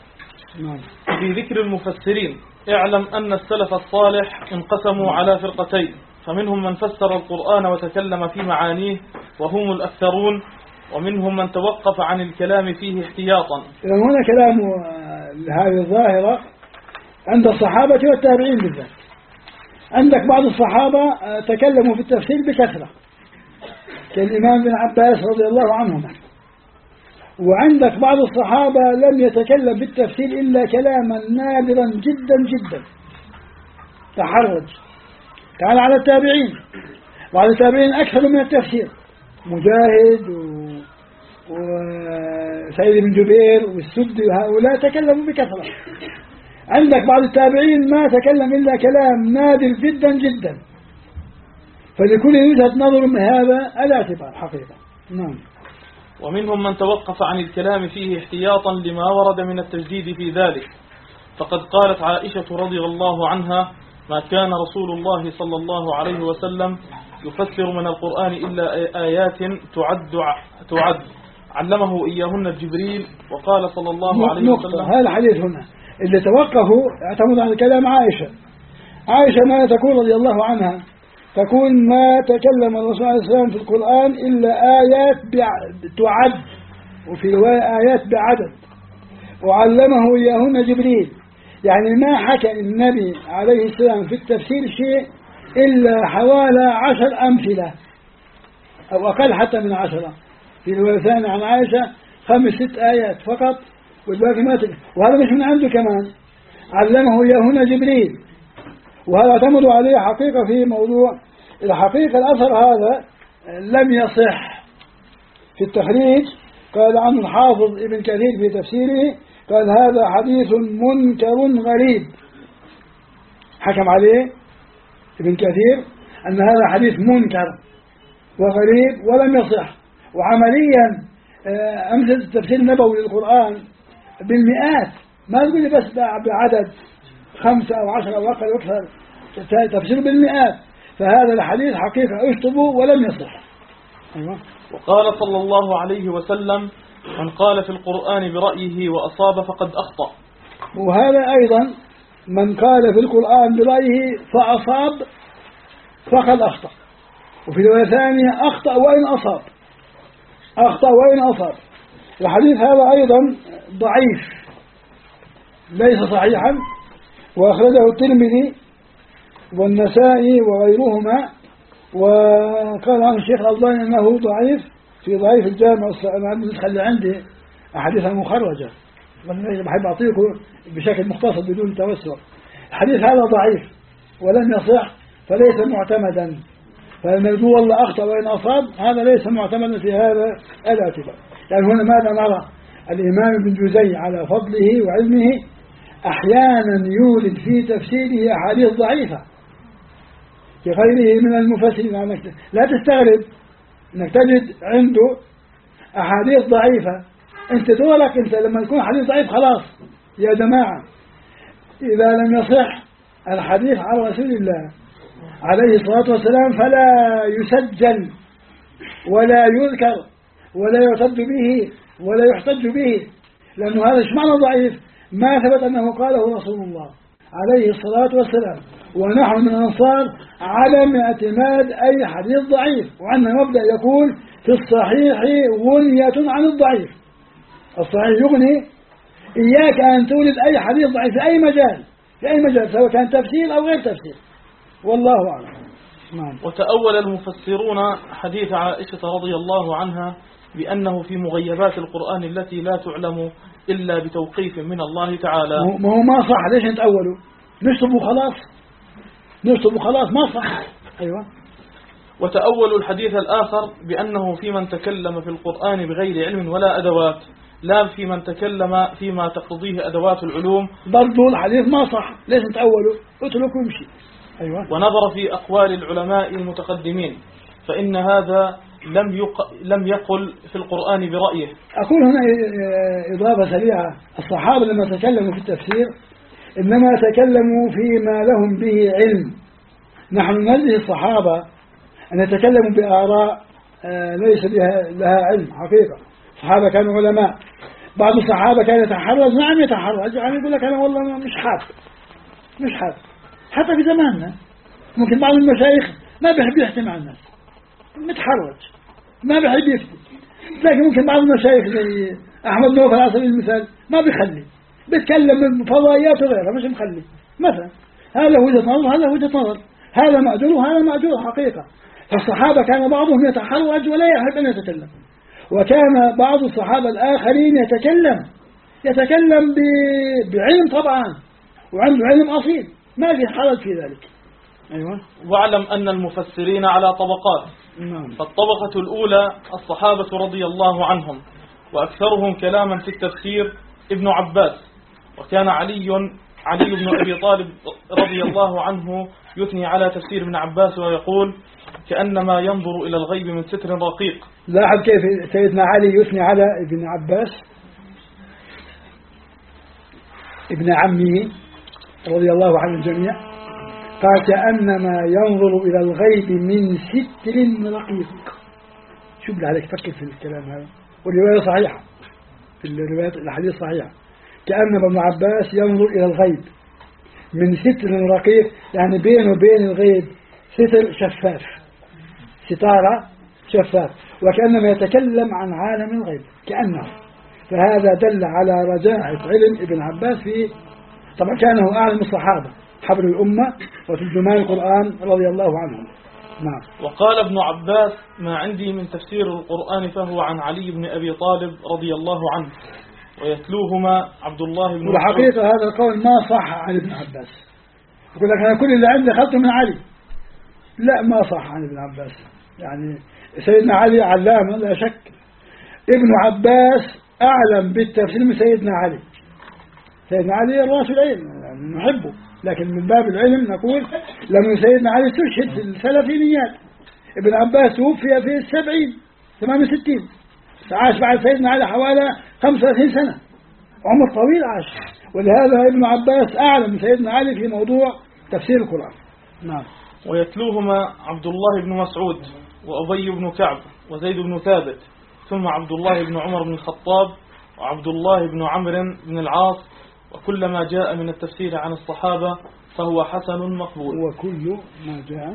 في ذكر المفسرين اعلم أن السلف الصالح انقسموا على فرقتين، فمنهم من فسر القرآن وتكلم في معانيه وهم الأكثرون، ومنهم من توقف عن الكلام فيه احتياطا. إذا هنا كلام هذه الظاهرة عند الصحابة والتابعين بالذات. عندك بعض الصحابة تكلموا في التفسير بكثرة كالإمام بن عباس رضي الله عنهما، وعندك بعض الصحابة لم يتكلم بالتفسير إلا كلاما نادرا جدا جدا تحرج. تعال على التابعين، وعلى التابعين أكثر من التفسير، مجاهد وسعيد بن جبير والسدي وهؤلاء تكلموا بكثرة. عندك بعض التابعين ما تكلم إلا كلام نادر جدا جدا، فلكل وجهة نظر من هذا الاعتبار حقيقة. نعم. ومنهم من توقف عن الكلام فيه احتياطا لما ورد من التجديد في ذلك، فقد قالت عائشة رضي الله عنها: ما كان رسول الله صلى الله عليه وسلم يفسر من القرآن إلا آيات تعد علمه إياهن جبريل. وقال صلى الله عليه وسلم. هذا الحديث هنا اللي توقفوا اعتمد على كلام عائشة. ما تقول رضي الله عنها، تقول: ما تكلم الرسول عليه السلام في القرآن إلا آيات تعد، وفي رواية آيات بعدد، وعلمه إياهن جبريل. يعني ما حكى النبي عليه السلام في التفسير شيء إلا حوالي 10 أمثلة أو أقل حتى من 10. في رواية ثانية عن عائشة 5-6 آيات فقط، والباقي ما تكلم. وهذا مش من عنده كمان، علمه إياهن جبريل. وهذا اعتمدوا عليه حقيقة في موضوع الحقيقة. الأثر هذا لم يصح في التخريج. قال عنه الحافظ ابن كثير في تفسيره، قال: هذا حديث منكر غريب. حكم عليه ابن كثير أن هذا حديث منكر وغريب ولم يصح. وعمليا أمثلة التفسير النبوي للقرآن بالمئات، ما تقول لي بس بعدد 5 أو 10 أو أقل أكثر، تفسير بالمئات. فهذا الحديث حقيقة اشطبه ولم يصح. وقال صلى الله عليه وسلم: من قال في القرآن برأيه وأصاب فقد أخطأ. وهذا أيضا من قال في القرآن برأيه فأصاب فقد أخطأ. وفي رواية ثانية: أخطأ وإن أصاب. أخطأ وإن أصاب. الحديث هذا أيضا ضعيف ليس صحيحا، وأخرجه الترمذي والنسائي وغيرهما، وقال عن الشيخ الألباني أنه ضعيف في ضعيف الجامع. أنا خلي عندي أحاديث مخرجة، بحب أعطيكم بشكل مختصر بدون توسع. الحديث هذا ضعيف ولم يصح، فليس معتمدا. فلما يقول والله أخطأ وإن أصاب، هذا ليس معتمدا في هذا الاعتبار. يعني هنا ماذا نرى؟ الإمام ابن جوزي على فضله وعلمه أحيانا يورد في تفسيره أحاديث ضعيفة كغيره من المفسرين. لا تستغرب أنك تجد عنده أحاديث ضعيفة، أنت دورك أنت لما يكون حديث ضعيف خلاص يا جماعة، إذا لم يصح الحديث عن رسول الله عليه الصلاة والسلام فلا يسجل ولا يذكر ولا يعتد به ولا يحتج به، لأنه هذا ايش معنى ضعيف؟ ما ثبت أنه قاله رسول الله عليه الصلاة والسلام. ونحن من الأنصار عدم اعتماد أي حديث ضعيف، وعندنا مبدأ يقول في الصحيح غنية عن الضعيف. الصحيح يغني، إياك أن تولد أي حديث ضعيف في أي مجال، في أي مجال سواء كان تفسير أو غير تفسير، والله أعلم. نعم. وتأول المفسرون حديث عائشة رضي الله عنها بأنه في مغيبات القرآن التي لا تعلم إلا بتوقيف من الله تعالى. ما هو ما صح، ليش نتأولوا؟ نشطب وخلاص، نشطب وخلاص، ما صح. أيوة. وتأول الحديث الآخر بأنه في من تكلم في القرآن بغير علم ولا أدوات، لا في من تكلم فيما تقتضيه أدوات العلوم. برضو الحديث ما صح، ليش نتأولوا؟ اتركوا يمشي. أيوة. ونظر في أقوال العلماء المتقدمين فإن هذا لم يقل في القرآن برأيه. أقول هنا إضافة سريعة، الصحابة لما تكلموا في التفسير إنما تكلموا فيما لهم به علم. نحن ننزه الصحابة أن يتكلموا بآراء ليس لها علم حقيقة. الصحابة كانوا علماء، بعض الصحابة كان يتحرج، نعم يتحرج، يعني يقول لك أنا والله مش حاب. حتى في زماننا ممكن بعض المشايخ ما بيحب يحكي مع الناس، متحرج، ما بيحب يفتي، لكن ممكن بعض المشايخ زي أحمد نوفل على سبيل المثال ما بيخلي، بيتكلم بفضائيات وغيرها، مش مخلي مثلا، هذا وجهة نظر، هذا وجهة نظر، هذا مأجور وهذا مأجور حقيقة. فالصحابة كان بعضهم يتحرج ولا يحب أن يتكلم، وكان بعض الصحابة الآخرين يتكلم بعلم طبعا، وعنده علم أصيل، ما في حرج في ذلك. أيوة. واعلم أن المفسرين على طبقات. نعم. فالطبقة الأولى الصحابة رضي الله عنهم، وأكثرهم كلاما في التفسير ابن عباس، وكان علي بن أبي طالب رضي الله عنه يثني على تفسير ابن عباس ويقول كأنما ينظر إلى الغيب من ستر رقيق. لاحظ كيف سيدنا علي يثني على ابن عباس ابن عمه رضي الله عنه الجميع، قال كأنما ينظر إلى الغيب من ستر رقيق. شو بدي عليك فكر في الكلام هذا، والرواية صحيحة، في الروايات الحديث صحيحة، كأن ابن عباس ينظر إلى الغيب من ستر رقيق، يعني بينه وبين الغيب ستر شفاف، ستارة شفاف، وكأنما يتكلم عن عالم الغيب كأنه. فهذا دل على رجاعة علم ابن عباس في، طبعا كان هو أعلم الصحابة حبر الأمة وترجمان القرآن رضي الله عنهم. نعم. وقال ابن عباس ما عندي من تفسير القرآن فهو عن علي بن أبي طالب رضي الله عنه، ويتلوهما عبد الله بن مسعود. والحقيقة هذا القول ما صح عن ابن عباس، يقول لك أنا كل اللي عندي أخذته من علي، لا ما صح عن ابن عباس. يعني سيدنا علي علامة لا شك، ابن عباس أعلم بالتفسير من سيدنا علي. سيدنا علي الراس العلم يعني نحبه، لكن من باب العلم نقول لما سيدنا علي استشهد في الثلاثينيات، ابن عباس توفي في 68 عاش بعد سيدنا علي حوالي 35 سنة، عمر طويل عاش، ولهذا ابن عباس أعلم من سيدنا علي في موضوع تفسير القرآن. نعم. ويتلوهما عبد الله بن مسعود وأبي بن كعب وزيد بن ثابت، ثم عبد الله بن عمر بن الخطاب وعبد الله بن عمرو بن العاص. وكل ما جاء من التفسير عن الصحابة فهو حسن مقبول. وكل ما جاء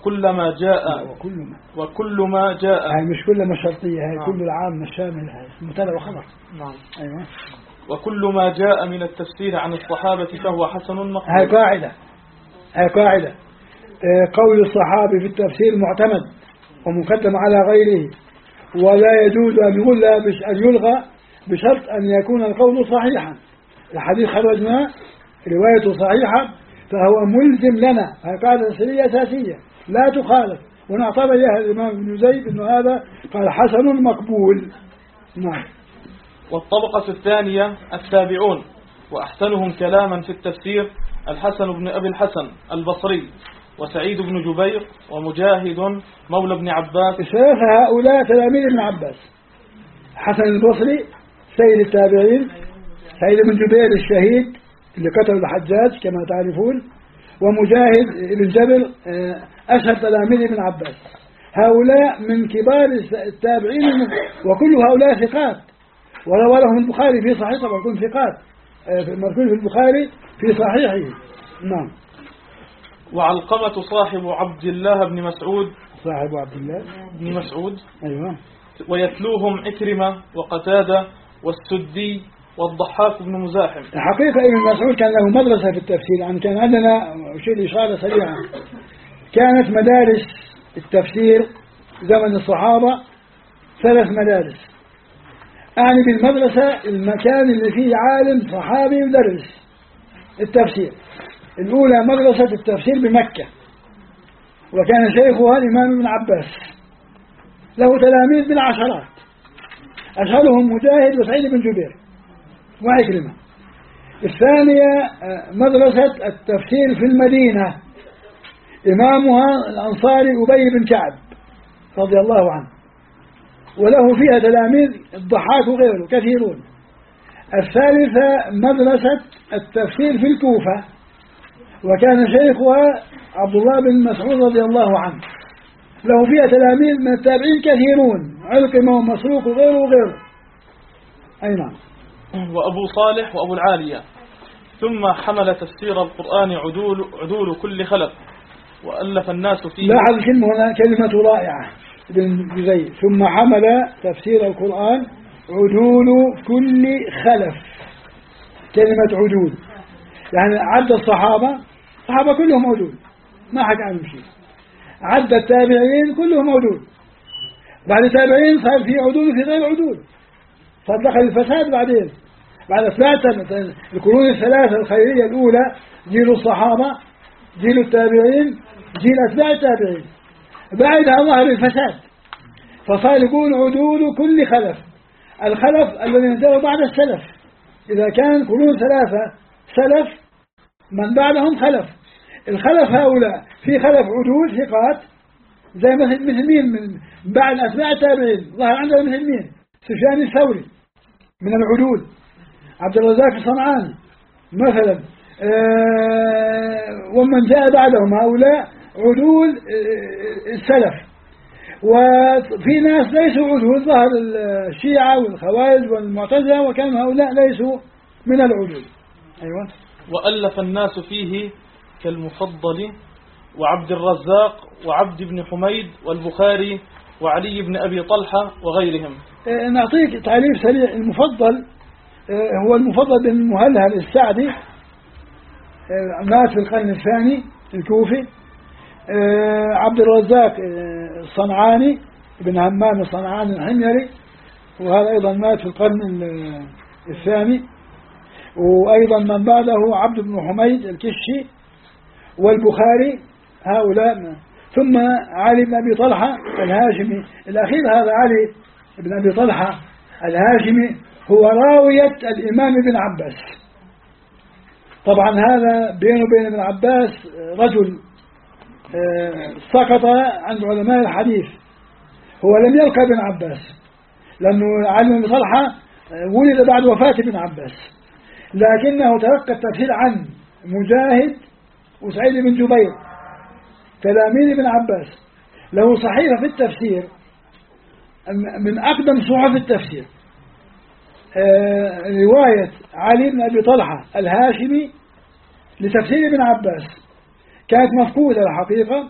هاي مش كل ما شرطية، هاي نعم. كل العام الشامل، هاي مبتدأ وخبر. نعم. أيوة. وكل ما جاء من التفسير عن الصحابة فهو حسن مقبول. هاي قاعدة قول الصحابي في التفسير معتمد ومقدم على غيره، ولا يجوز أن يلغى بشرط أن يكون القول صحيحا. الحديث خرجنا روايته صحيحة فهو ملزم لنا، هذه قاعدة أصلية أساسية لا تخالف، ونعتبر إياها الإمام ابن زيد أنه هذا قال حسن مقبول. نعم. والطبقة الثانية التابعون، وأحسنهم كلاما في التفسير الحسن بن أبي الحسن البصري، وسعيد بن جبير، ومجاهد مولى ابن عباس. الثلاثة هؤلاء تلاميذ ابن عباس: حسن البصري سيد التابعين، سعيد بن جبير الشهيد اللي قتل الحجاج كما تعرفون، ومجاهد بن جبر أشهر تلاميذ ابن عباس. هؤلاء من كبار التابعين، وكل هؤلاء ثقات، وروى لهم البخاري في صحيحه، ويكون ثقات مركون في البخاري في صحيحه. نعم. وعلقمة صاحب عبد الله بن مسعود، صاحب عبد الله بن مسعود، أيوة. ويتلوهم عكرمة وقتادة والسدي والضحاك بن مزاحم. حقيقة ابن مسعود كان له مدرسة في التفسير، يعني كان عندنا شيء إشارة سريعة، كانت مدارس التفسير زمن الصحابة 3 مدارس. أعني بالمدرسة المكان اللي فيه عالم صحابي يدرس التفسير. الأولى مدرسة التفسير بمكة، وكان شيخها الإمام ابن عباس، له تلاميذ بالعشرات، أشهرهم مجاهد وسعيد بن جبير وعكرمة. الثانية مدرسة التفسير في المدينة، إمامها الأنصاري أبي بن كعب رضي الله عنه، وله فيها تلاميذ الضحاك وغيره كثيرون. الثالثة مدرسة التفسير في الكوفة، وكان شيخها عبد الله بن مسعود رضي الله عنه، له فيها تلاميذ من التابعين كثيرون، علقمة ومسروق وغيره. أي نعم. وأبو صالح وأبو العالية. ثم حمل تفسير القرآن عدول كل خلف، وألف الناس فيه. لاحظ الكلمة هنا كلمة رائعة ابن جزي. ثم حمل تفسير القرآن عدول كل خلف. كلمة عدول يعني عد الصحابة كلهم عدول، ما حكى عنهم شيء. عد التابعين كلهم عدول، بعد التابعين صار في عدول وفي غير عدول، صار دخل الفساد بعدين. بعد القرون الثلاثة الخيرية الأولى جيل الصحابة، جيل التابعين، جيل أتباع التابعين، بعدها ظهر الفساد، فصار يقول عدول كل خلف. الخلف الذي نزلوا بعد السلف، إذا كان قرون ثلاثة سلف من بعدهم خلف. الخلف هؤلاء في خلف عدول ثقات، زي مثل مين من بعد أتباع التابعين ظهر عندنا مثل مين؟ سفيان الثوري من العدول، عبد الرزاق الصنعاني مثلا، ومن جاء بعدهم هؤلاء عدول السلف. وفي ناس ليسوا عدول، ظهر الشيعة والخوارج والمعتزلة، وكان هؤلاء ليسوا من العدول. أيوة. وألف الناس فيه كالمفضل وعبد الرزاق وعبد بن حميد والبخاري وعلي بن أبي طلحة وغيرهم. نعطيك تعريف سريع. المفضل هو المفضل بن مهلهل السعدي، مات في القرن الثاني الكوفي. عبد الرزاق الصنعاني بن همام الصنعاني الحميري، وهذا أيضا مات في القرن الثاني. وأيضا من بعده عبد بن حميد الكشي والبخاري، هؤلاء. ثم علي بن أبي طلحة الهاشمي الأخير، هذا علي بن أبي طلحة الهاشمي هو راوية الإمام ابن عباس. طبعا هذا بينه وبين ابن عباس رجل سقط عند علماء الحديث، هو لم يلقى ابن عباس، لأنه علي بن أبي طلحة ولد بعد وفاة ابن عباس، لكنه تلقى التفسير عن مجاهد وسعيد بن جبير تلاميذ ابن عباس. له صحيفة في التفسير من أقدم صحف التفسير، رواية علي بن أبي طلحة الهاشمي لتفسير ابن عباس، كانت مفقودة الحقيقة،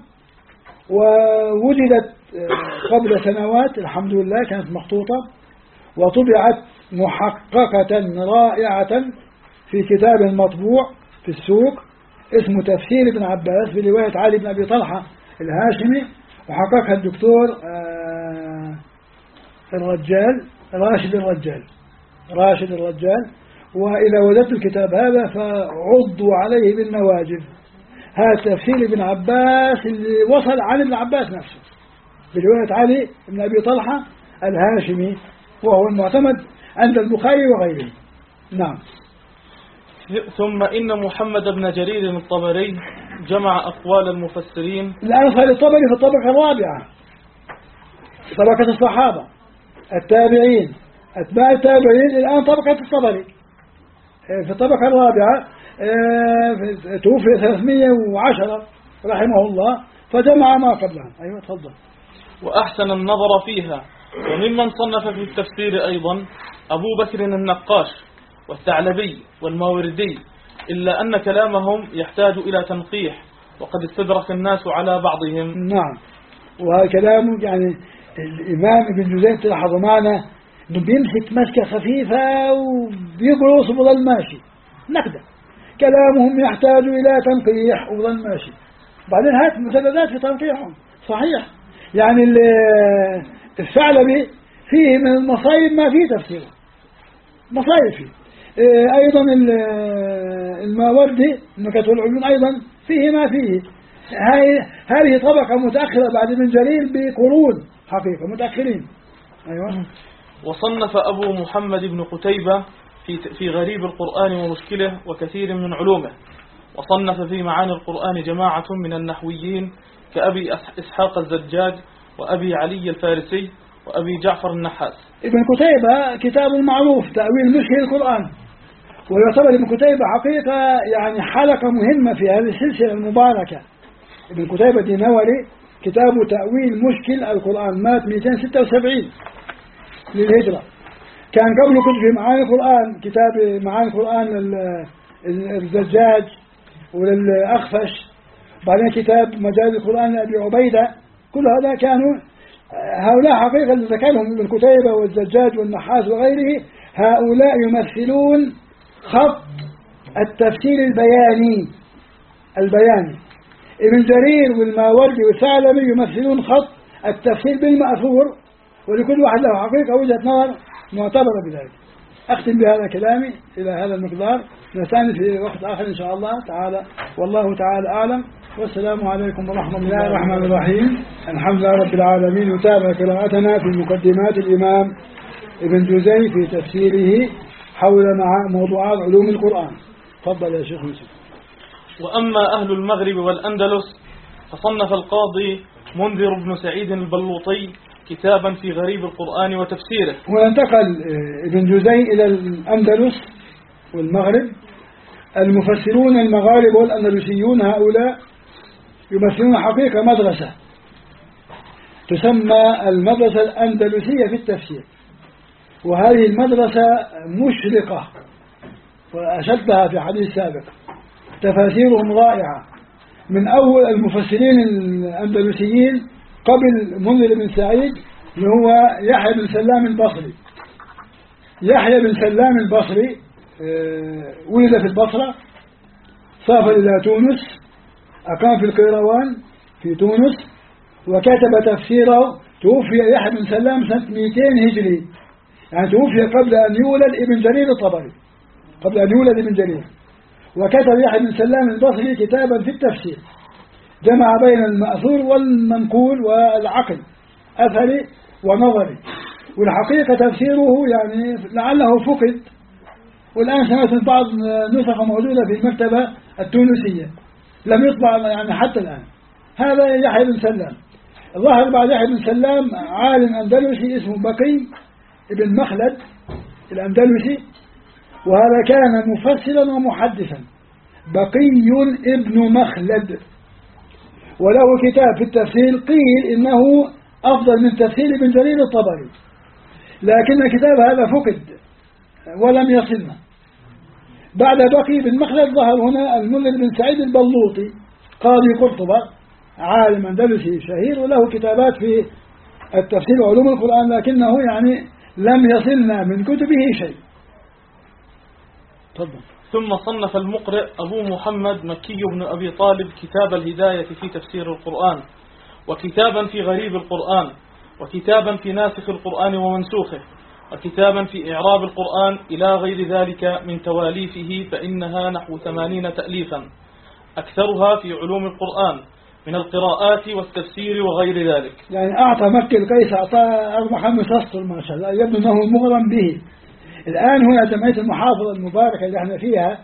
ووجدت قبل سنوات الحمد لله، كانت مخطوطة وطبعت محققة رائعة في كتاب مطبوع في السوق اسمه تفسير ابن عباس برواية علي بن أبي طلحة الهاشمي، وحققها الدكتور راشد الرجال. وإذا وجدت الكتاب هذا فعضوا عليه بالنواجذ. هذا تفسير ابن عباس اللي وصل عن ابن عباس نفسه برواية علي بن أبي طلحة الهاشمي، وهو المعتمد عند البخاري وغيره. نعم. ثم إن محمد بن جرير الطبري جمع أقوال المفسرين. الآن صار الطبري في الطبقة الرابعة، طبقة الصحابة التابعين أتباع التابعين، الآن طبقة الطبري في الطبقة الرابعة، توفي 310 رحمه الله، فجمع ما قبلها. أيوة تفضل. وأحسن النظر فيها. وممن صنف في التفسير أيضا أبو بكر النقاش والثعلبي والماوردي، إلا أن كلامهم يحتاج إلى تنقيح، وقد استدرك الناس على بعضهم. نعم، وكلامه يعني الإمام ابن جزي تلاحظوا معنا إنه بيمسك مسكة خفيفة وبيقرص وبضل ماشي نكدة، كلامهم يحتاج إلى تنقيح وبضل ماشي. بعدين هات مسددات في تنقيحهم صحيح، يعني الثعلبي فيه من المصايب ما فيه تفسيره، مصايب فيه. أيضا الماوردي نكت العيون أيضا فيه ما فيه. هذه طبقة متأخرة بعد ابن جرير بقرون حقيقة، متأخرين. أيوة. وصنف أبو محمد بن قتيبة في غريب القرآن ومشكله وكثير من علومه. وصنف في معاني القرآن جماعة من النحويين كأبي إسحاق الزجاج وأبي علي الفارسي وأبي جعفر النحاس. ابن قتيبة كتاب معروف تأويل مشكل القرآن، ويعتبر ابن قتيبة حقيقة يعني حلقة مهمة في هذه السلسلة المباركة. ابن قتيبة دينوري كتابه تأويل مشكل القرآن، مات 276 للهجرة. كان قبله كتب في معاني القرآن، كتاب معاني القرآن للزجاج وللأخفش، بعدين كتاب مجاز القرآن لأبي عبيدة. كل هذا كانوا هؤلاء حقيقة اللي ذكرهم ابن قتيبة والزجاج والنحاس وغيره، هؤلاء يمثلون خط التفسير البياني. ابن جرير والماوردي والثعلبي يمثلون خط التفسير بالمأثور، ولكل واحد له حقيقة وجهة نظر معتبرة بذلك. أختم بهذا كلامي إلى هذا المقدار، نستأنف في وقت آخر إن شاء الله تعالى، والله تعالى أعلم. والسلام عليكم ورحمة الله الرحمن الرحيم. الحمد لله رب العالمين. نتابع قراءتنا في مقدمات الإمام ابن جزي في تفسيره حول موضوعات علوم القرآن. تفضل يا شيخ يوسف. وأما أهل المغرب والأندلس فصنف القاضي منذر بن سعيد البلوطي كتابا في غريب القرآن وتفسيره. وانتقل ابن جزي إلى الأندلس والمغرب. المفسرون المغاربة والأندلسيون هؤلاء يمثلون حقيقة مدرسة تسمى المدرسة الأندلسية في التفسير، وهذه المدرسة مشرقة وأشدها في حديث سابق. تفاسيرهم رائعة، من أول المفسرين الأندلسيين قبل منذر بن سعيد اللي هو يحيى بن سلام البصري. يحيى بن سلام البصري ولد في البصرة، سافر إلى تونس، أقام في القيروان في تونس وكتب تفسيره. توفي يحيى بن سلام سنة 200 هجري، يعني توفي قبل أن يولد ابن جرير الطبري، قبل أن يولد ابن جرير. وكتب يحيى بن سلام البصري كتابا في التفسير، جمع بين المأثور والمنقول والعقل، أثري ونظري. والحقيقة تفسيره يعني لعله فقد، والآن سمعت بعض نسخ موجودة في المكتبة التونسية لم يطبع يعني حتى الآن. هذا يحيى بن سلام. ظهر بعد يحيى بن سلام عالم أندلسي اسمه بقي ابن مخلد الأندلسي، وهذا كان مفسرا ومحدثا. بقي ابن مخلد، وله كتاب في التفسير قيل إنه أفضل من تفسير ابن جرير الطبري، لكن الكتاب هذا فقد ولم يصلنا. بعد بقي بن مخلد ظهر هنا المنذر بن سعيد البلوطي قاضي قرطبة، عالم أندلسي شهير وله كتابات في التفسير وعلوم القرآن، لكنه يعني لم يصلنا من كتبه شيء. تفضل. ثم صنف المقرئ أبو محمد مكي بن أبي طالب كتاب الهداية في تفسير القرآن، وكتابا في غريب القرآن، وكتابا في ناسخ القرآن ومنسوخه، وكتابا في إعراب القرآن إلى غير ذلك من تواليفه، فإنها نحو 80 تأليفا، أكثرها في علوم القرآن من القراءات والتفسير وغير ذلك. يعني أعطى مكي القيس، أعطى أبو محمد سسطر ما شاء الله، يبدو أنه مغرم به. الآن هنا جمعية المحافظة المباركة اللي احنا فيها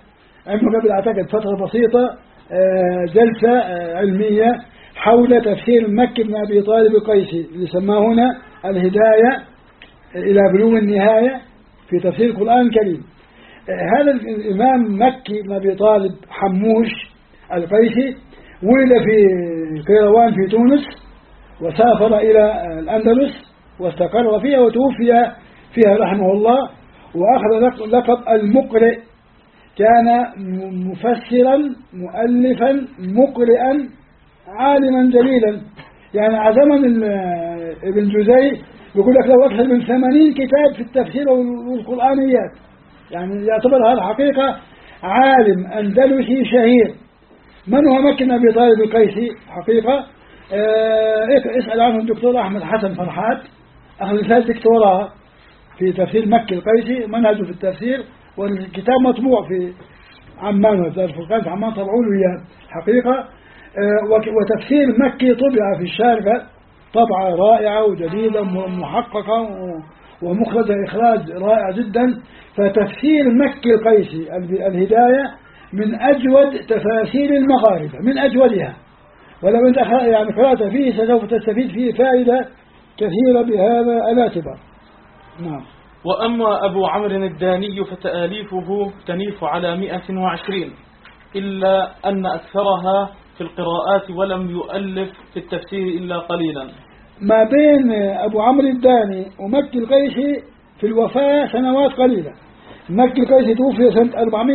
عملوا قبل أعتقد فترة بسيطة جلسة علمية حول تفسير مكي بن أبي طالب القيسي اللي سماه هنا الهداية إلى بلوغ النهاية في تفسير القرآن الكريم. هذا الإمام مكي بن أبي طالب حموش القيسي ولد في قيروان في تونس، وسافر إلى الأندلس واستقر فيها وتوفي فيها رحمه الله، وأخذ لقب المقرئ. كان مفسرا مؤلفا مقرئا عالما جليلا. يعني على زمن ابن جزي يقول لك له أكثر من 80 كتاب في التفسير والقرآنيات. يعني يعتبر هذا حقيقة عالم أندلسي شهير. من هو مكي بن أبي طالب القيسي؟ حقيقة اسأل عنه الدكتور أحمد حسن فرحات، أخذ رسالة دكتوراه في تفسير مكي القيسي، منهجه في التفسير، والكتاب مطبوع في عمان وزارة الفرقان في عمان، طبعوا له إياه حقيقة. وتفسير مكي طبع في الشارقة طبعة رائعة وجديدة محققة ومخرجة إخراج رائع جدا. فتفسير مكي القيسي الهداية من أجود تفاسير المغاربة، من أجودها، ولو أنت يعني قرأت فيه سوف تستفيد فيه فائدة كثيرة بهذا الاعتبار. نعم. وأما أبو عمرو الداني فتآليفه تنيف على 120، إلا أن أكثرها في القراءات، ولم يؤلف في التفسير إلا قليلا. ما بين أبو عمرو الداني ومكي القيسي في الوفاة سنوات قليلة. مكي القيسي توفي سنة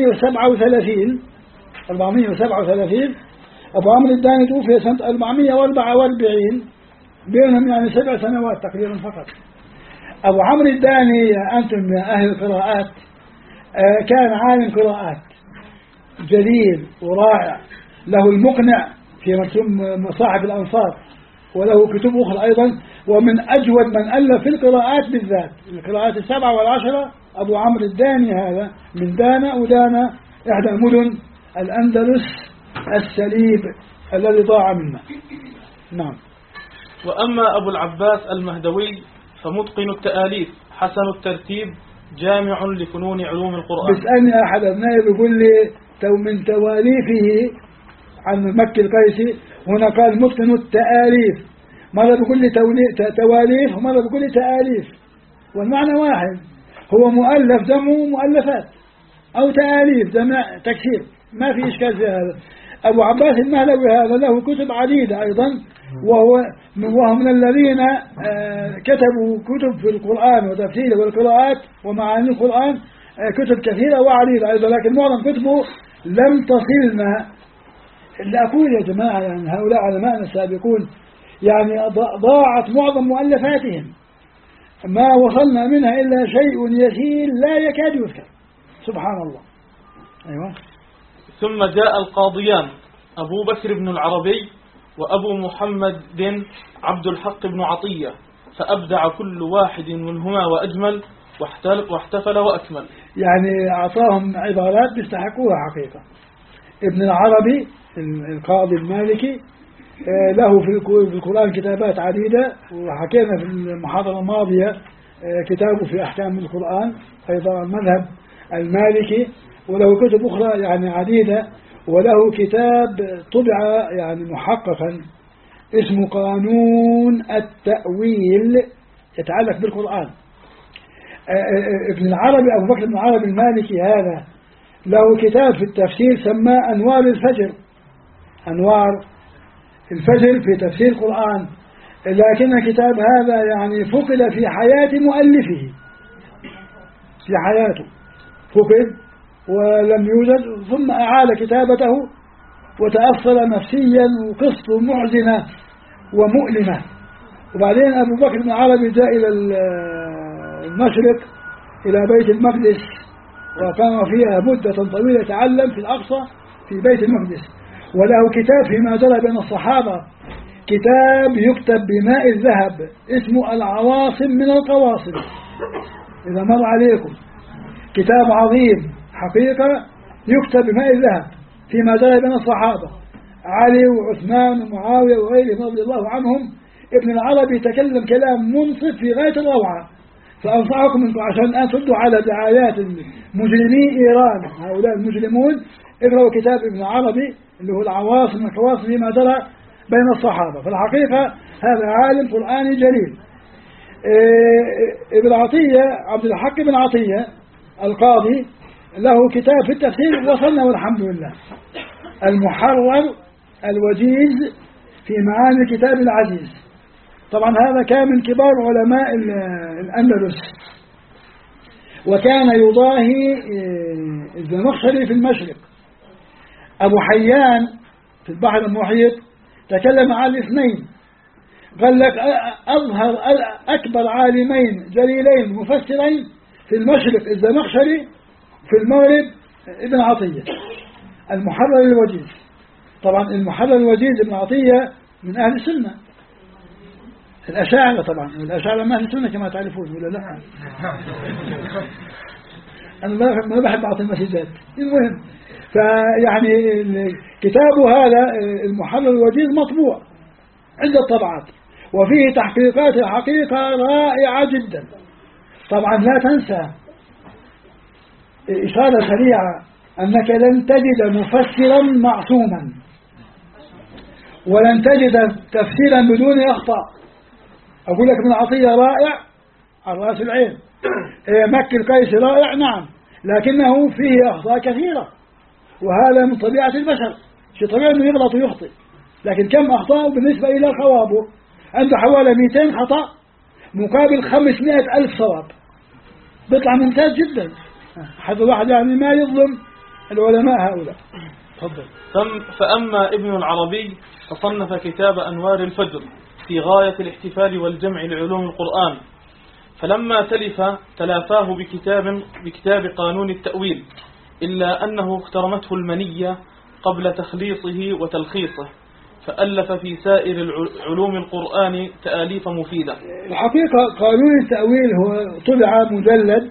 437، أبو عمرو الداني توفي سنة 444، بينهم يعني 7 سنوات تقريبا فقط. أبو عمرو الداني أنتم أهل القراءات كان عالم قراءات جليل ورائع، له المقنع في مرسوم مصاحف الأنصار، وله كتب أخرى أيضا، ومن أجود من ألف في القراءات بالذات القراءات 7 و10. أبو عمرو الداني هذا من دانا، ودانا إحدى مدن الأندلس السليب الذي ضاع منا. نعم. وأما أبو العباس المهدوي فمتقن التآليف حسن الترتيب جامع لفنون علوم القرآن. بسألني أحد أبنائي بيقول لي من تواليفه عن مكي القيسي، هنا قال متقن التآليف، مرة بيقول لي تواليف ومرة بيقول لي تآليف، والمعنى واحد، هو مؤلف جمع مؤلفات أو تآليف جمع تكسير، ما في إشكال في هذا. أبو عباس المهلوي هذا له كتب عديدة أيضا، وهو من الذين كتبوا كتب في القرآن وتفسيره والقراءات ومعاني القرآن، كتب كثيرة وعديدة أيضا، لكن معظم كتبه لم تصلنا. اللي أقول يا جماعة يعني هؤلاء علماءنا السابقون يعني ضاعت معظم مؤلفاتهم، ما وصلنا منها إلا شيء يسير لا يكاد يذكر، سبحان الله. أيوة. ثم جاء القاضيان أبو بكر بن العربي وأبو محمد بن عبد الحق بن عطية، فأبدع كل واحد منهما وأجمل، واحتفل وأكمل. يعني أعطاهم عبارات بيستحقوها حقيقة. ابن العربي القاضي المالكي له في القرآن كتابات عديدة، وحكينا في المحاضرة الماضية كتابه في أحكام القرآن أيضا المذهب المالكي، وله كتب أخرى يعني عديدة، وله كتاب طبع يعني محققا اسمه قانون التأويل يتعلق بالقرآن. ابن العربي أبو بكر بن العربي المالكي هذا له كتاب في التفسير سماه أنوار الفجر، أنوار الفجر في تفسير القرآن، لكن الكتاب هذا يعني فقد في حياة مؤلفه، في حياته فقد ولم يوجد، ثم أعاد كتابته وتأثر نفسيا، وقصته محزنة ومؤلمة. وبعدين أبو بكر بن العربي جاء إلى المشرق إلى بيت المقدس، وقام فيها مدة طويلة يتعلم في الأقصى في بيت المقدس، وله كتاب فيما جرى بين الصحابة، كتاب يكتب بماء الذهب اسمه العواصم من القواصم، إذا مر عليكم كتاب عظيم حقيقة يكتب بماء الذهب فيما جرى بين الصحابة علي وعثمان ومعاوية وغيرهم رضي الله عنهم. ابن العربي تكلم كلام منصف في غاية الروعة فأنصحكم أنكم عشان أن تردوا على دعايات مجرمي إيران هؤلاء المجرمون اقرأوا كتاب ابن عربي اللي هو العواصم والكواصم فيما جرى بين الصحابة. فالحقيقة هذا عالم قرآني جليل. ابن عطية عبد الحق بن عطية القاضي له كتاب في التفسير وصلنا والحمد لله، المحرر الوجيز في معاني الكتاب العزيز. طبعا هذا كان من كبار علماء الأندلس، وكان يضاهي الزمخشري في المشرق. أبو حيان في البحر المحيط تكلم عن الاثنين، قال لك أظهر أكبر عالمين جليلين مفسرين في المشرق الزمخشري، في المغرب ابن عطية المحرر الوجيز. طبعا المحرر الوجيز ابن عطية من أهل السنة الأشاعرة، طبعا الأشاعرة من أهل السنة كما تعرفون ولا لا؟ أنا ما بحب أعطي المسجات. المهم فيعني كتابه هذا المحرر الوجيز مطبوع عند الطبعات، وفيه تحقيقات الحقيقة رائعة جدا. طبعا لا تنسى إشارة سريعة أنك لن تجد مفسرا معصوما، ولن تجد تفسيرا بدون أخطاء. أقول لك ابن عطية رائع على رأس العين، مكي القيسي رائع نعم، لكنه فيه أخطاء كثيرة، وهذا من طبيعة البشر، شيء طبيعي أنه يغلط ويخطئ، لكن كم أخطاء بالنسبة إلى صوابه؟ عنده حوالي 200 خطأ مقابل 500,000 صواب، بيطلع ممتاز جدا. حد واحد يعني ما يظلم العلماء هؤلاء. تفضل. فأما ابن العربي فصنف كتاب أنوار الفجر في غاية الاحتفال والجمع لعلوم القرآن، فلما تلافاه بكتاب قانون التأويل، إلا أنه اخترمته المنية قبل تخليصه وتلخيصه، فألف في سائر علوم القرآن تآليف مفيدة. الحقيقة قانون التأويل هو طبع مجلد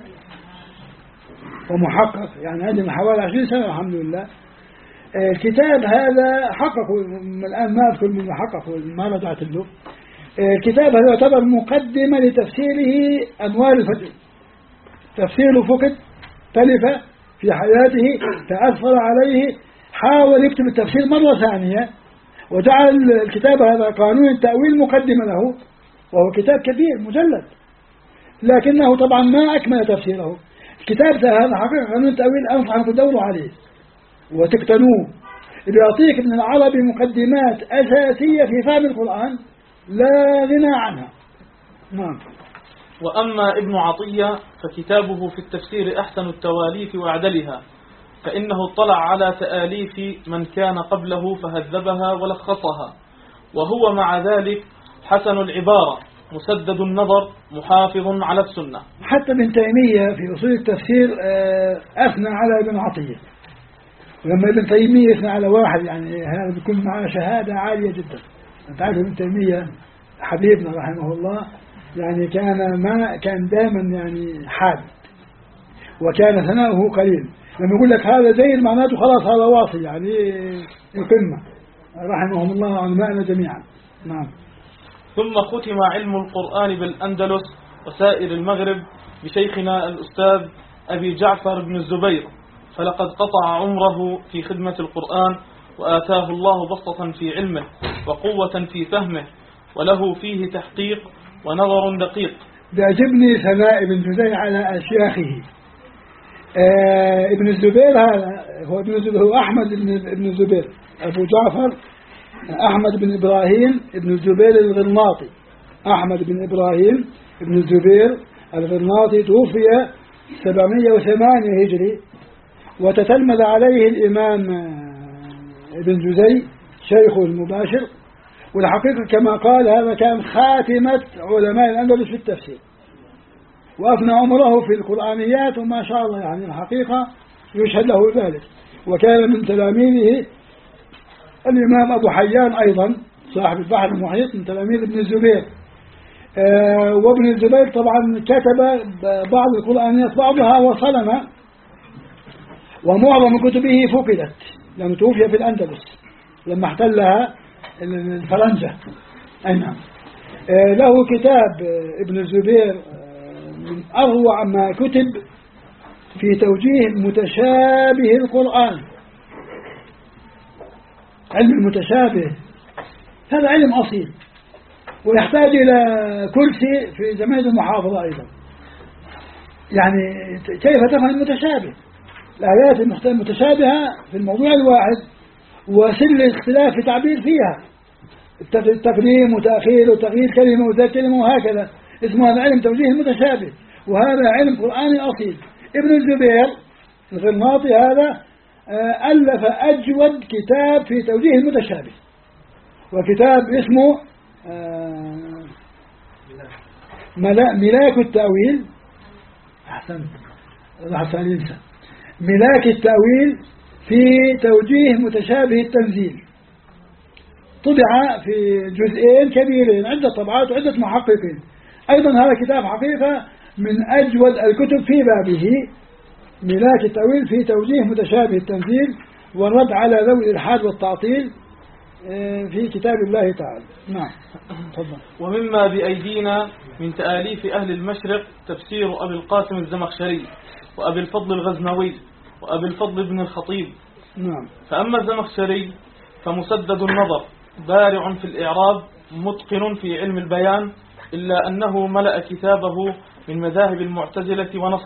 ومحقق، يعني عندنا حوالي 20 سنة الحمد لله. الكتاب هذا حققه الآن ما أذكر من حققه ما رجعت له. الكتاب هذا يعتبر مقدمة لتفسيره أنوار الفجر. تفسيره فقد تلف في حياته، تأثر عليه، حاول يكتب التفسير مرة ثانية، وجعل الكتاب هذا قانون التأويل مقدمة له، وهو كتاب كبير مجلد، لكنه طبعا ما أكمل تفسيره. الكتاب هذا حقيقة قانون التأويل أنصح أن تدوروا عليه وتقتنوه، اللي يعطيك ابن العربي مقدمات أساسية في فهم القرآن لا غنى عنها. نعم. وأما ابن عطية فكتابه في التفسير أحسن التواليف وأعدلها، فإنه اطلع على تآليف من كان قبله فهذبها ولخصها، وهو مع ذلك حسن العبارة مسدد النظر محافظ على السنة. حتى ابن تيمية في أصول التفسير أثنى على ابن عطية، ولما ابن تيمية يثنى على واحد يعني هذا بيكون معه شهادة عالية جدا. أنت عارف ابن تيمية حبيبنا رحمه الله، يعني كان دائما يعني حاد، وكان ثناؤه قليل. لما يقول لك هذا زين معناته خلاص هذا واصل يعني القمة، رحمهم الله علماءنا جميعا. نعم. ثم ختم علم القرآن بالأندلس وسائر المغرب بشيخنا الأستاذ أبي جعفر بن الزبير، فلقد قطع عمره في خدمة القرآن، وآتاه الله بسطة في علمه وقوة في فهمه، وله فيه تحقيق ونظر دقيق. بيعجبني ثناء ابن جزي على أشياخه. ابن الزبير هذا هو ابن الزبير، هو أحمد بن الزبير، أبو جعفر أحمد بن إبراهيم ابن الزبير الغرناطي. أحمد بن إبراهيم ابن الزبير الغرناطي توفي 708 هجري، وتتلمذ عليه الإمام ابن جزي شيخه المباشر. والحقيقة كما قال هذا كان خاتمة علماء الأندلس في التفسير، وأفنى عمره في القرآنيات، وما شاء الله يعني الحقيقة يشهد له ذلك. وكان من تلاميذه الإمام أبو حيان أيضا صاحب البحر المحيط، من تلاميذ ابن الزبير. وابن الزبير طبعا كتب بعض القرآنيات بعضها وصلنا، ومعظم كتبه فقدت لأنه توفي في الأندلس لما احتلها الفرنجة. أي نعم. له كتاب ابن الزبير من أروع ما كتب في توجيه متشابه القرآن. علم المتشابه هذا علم أصيل، ويحتاج إلى كرسي في جمعية المحافظة أيضا. يعني كيف تفهم المتشابه، الآيات المتشابهة في الموضوع الواحد وسر الاختلاف في تعبير فيها، التقديم وتأخير وتغيير كلمة وذات كلمة وهكذا، اسمه هذا علم توجيه المتشابه، وهذا علم قرآني أصيل. ابن الزبير الغرناطي هذا ألف أجود كتاب في توجيه المتشابه، وكتاب اسمه ملاك التأويل. أحسنت، الحسن ينسى. ملاك التأويل في توجيه متشابه التنزيل، طبع في جزئين كبيرين، عدة طبعات وعدة محققين. أيضا هذا كتاب حقيقة من أجود الكتب في بابه، ملاك التأويل في توجيه متشابه التنزيل والرد على ذوي الإلحاد والتعطيل في كتاب الله تعالى. نعم تفضل. ومما بأيدينا من تآليف أهل المشرق تفسير أبي القاسم الزمخشري وأبي الفضل الغزنوي وأبي الفضل بن الخطيب. نعم. فأما الزمخشري فمسدد النظر، بارع في الإعراب، متقن في علم البيان، إلا أنه ملأ كتابه من مذاهب المعتزلة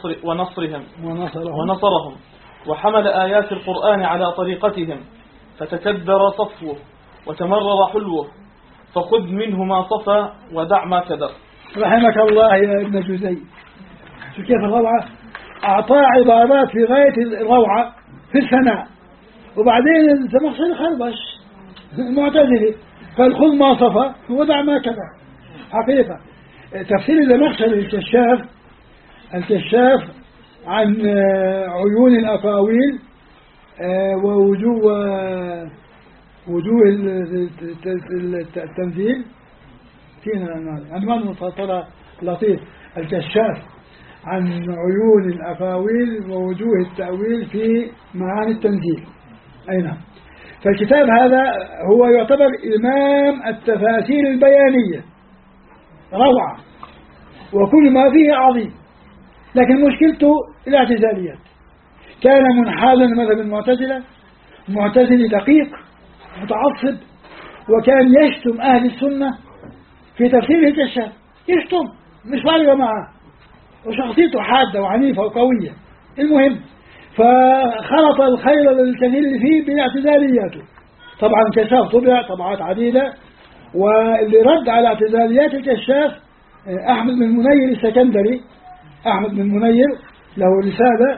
ونصرهم، وحمل آيات القرآن على طريقتهم، فتكدر صفوه وتمرر حلوه، فخذ منه ما صفى ودع ما كدر. رحمك الله يا ابن جزي. شوف كيف الروعة، أعطى عبارات في غاية الروعة في الثناء، وبعدين الزمخشري خربش المعتزلي قال خذ ما صفى ودع ما كدر. حقيقة تفسير الزمخشري الكشاف عن عيون الأقاويل ووجوه التنزيل فينا عنوان مفصل لطيف، الكشاف عن عيون الأقاويل ووجوه التأويل في معاني التنزيل. أي نعم. فالكتاب هذا هو يعتبر إمام التفاسير البيانية، روعة وكل ما فيه عظيم، لكن مشكلته الاعتزاليات. كان منحازا لمذهب المعتزلة، معتزلي دقيق متعصب، وكان يشتم أهل السنة في تفسيره الكشاف، يشتم مش فارغة معه، وشخصيته حادة وعنيفة وقوية. المهم فخلط الخير الكثير اللي فيه باعتزالياته. طبعا الكشاف طبع طبعات عديدة، واللي رد على اعتزاليات الكشاف أحمد بن منير السكندري. أحمد بن منير له رسالة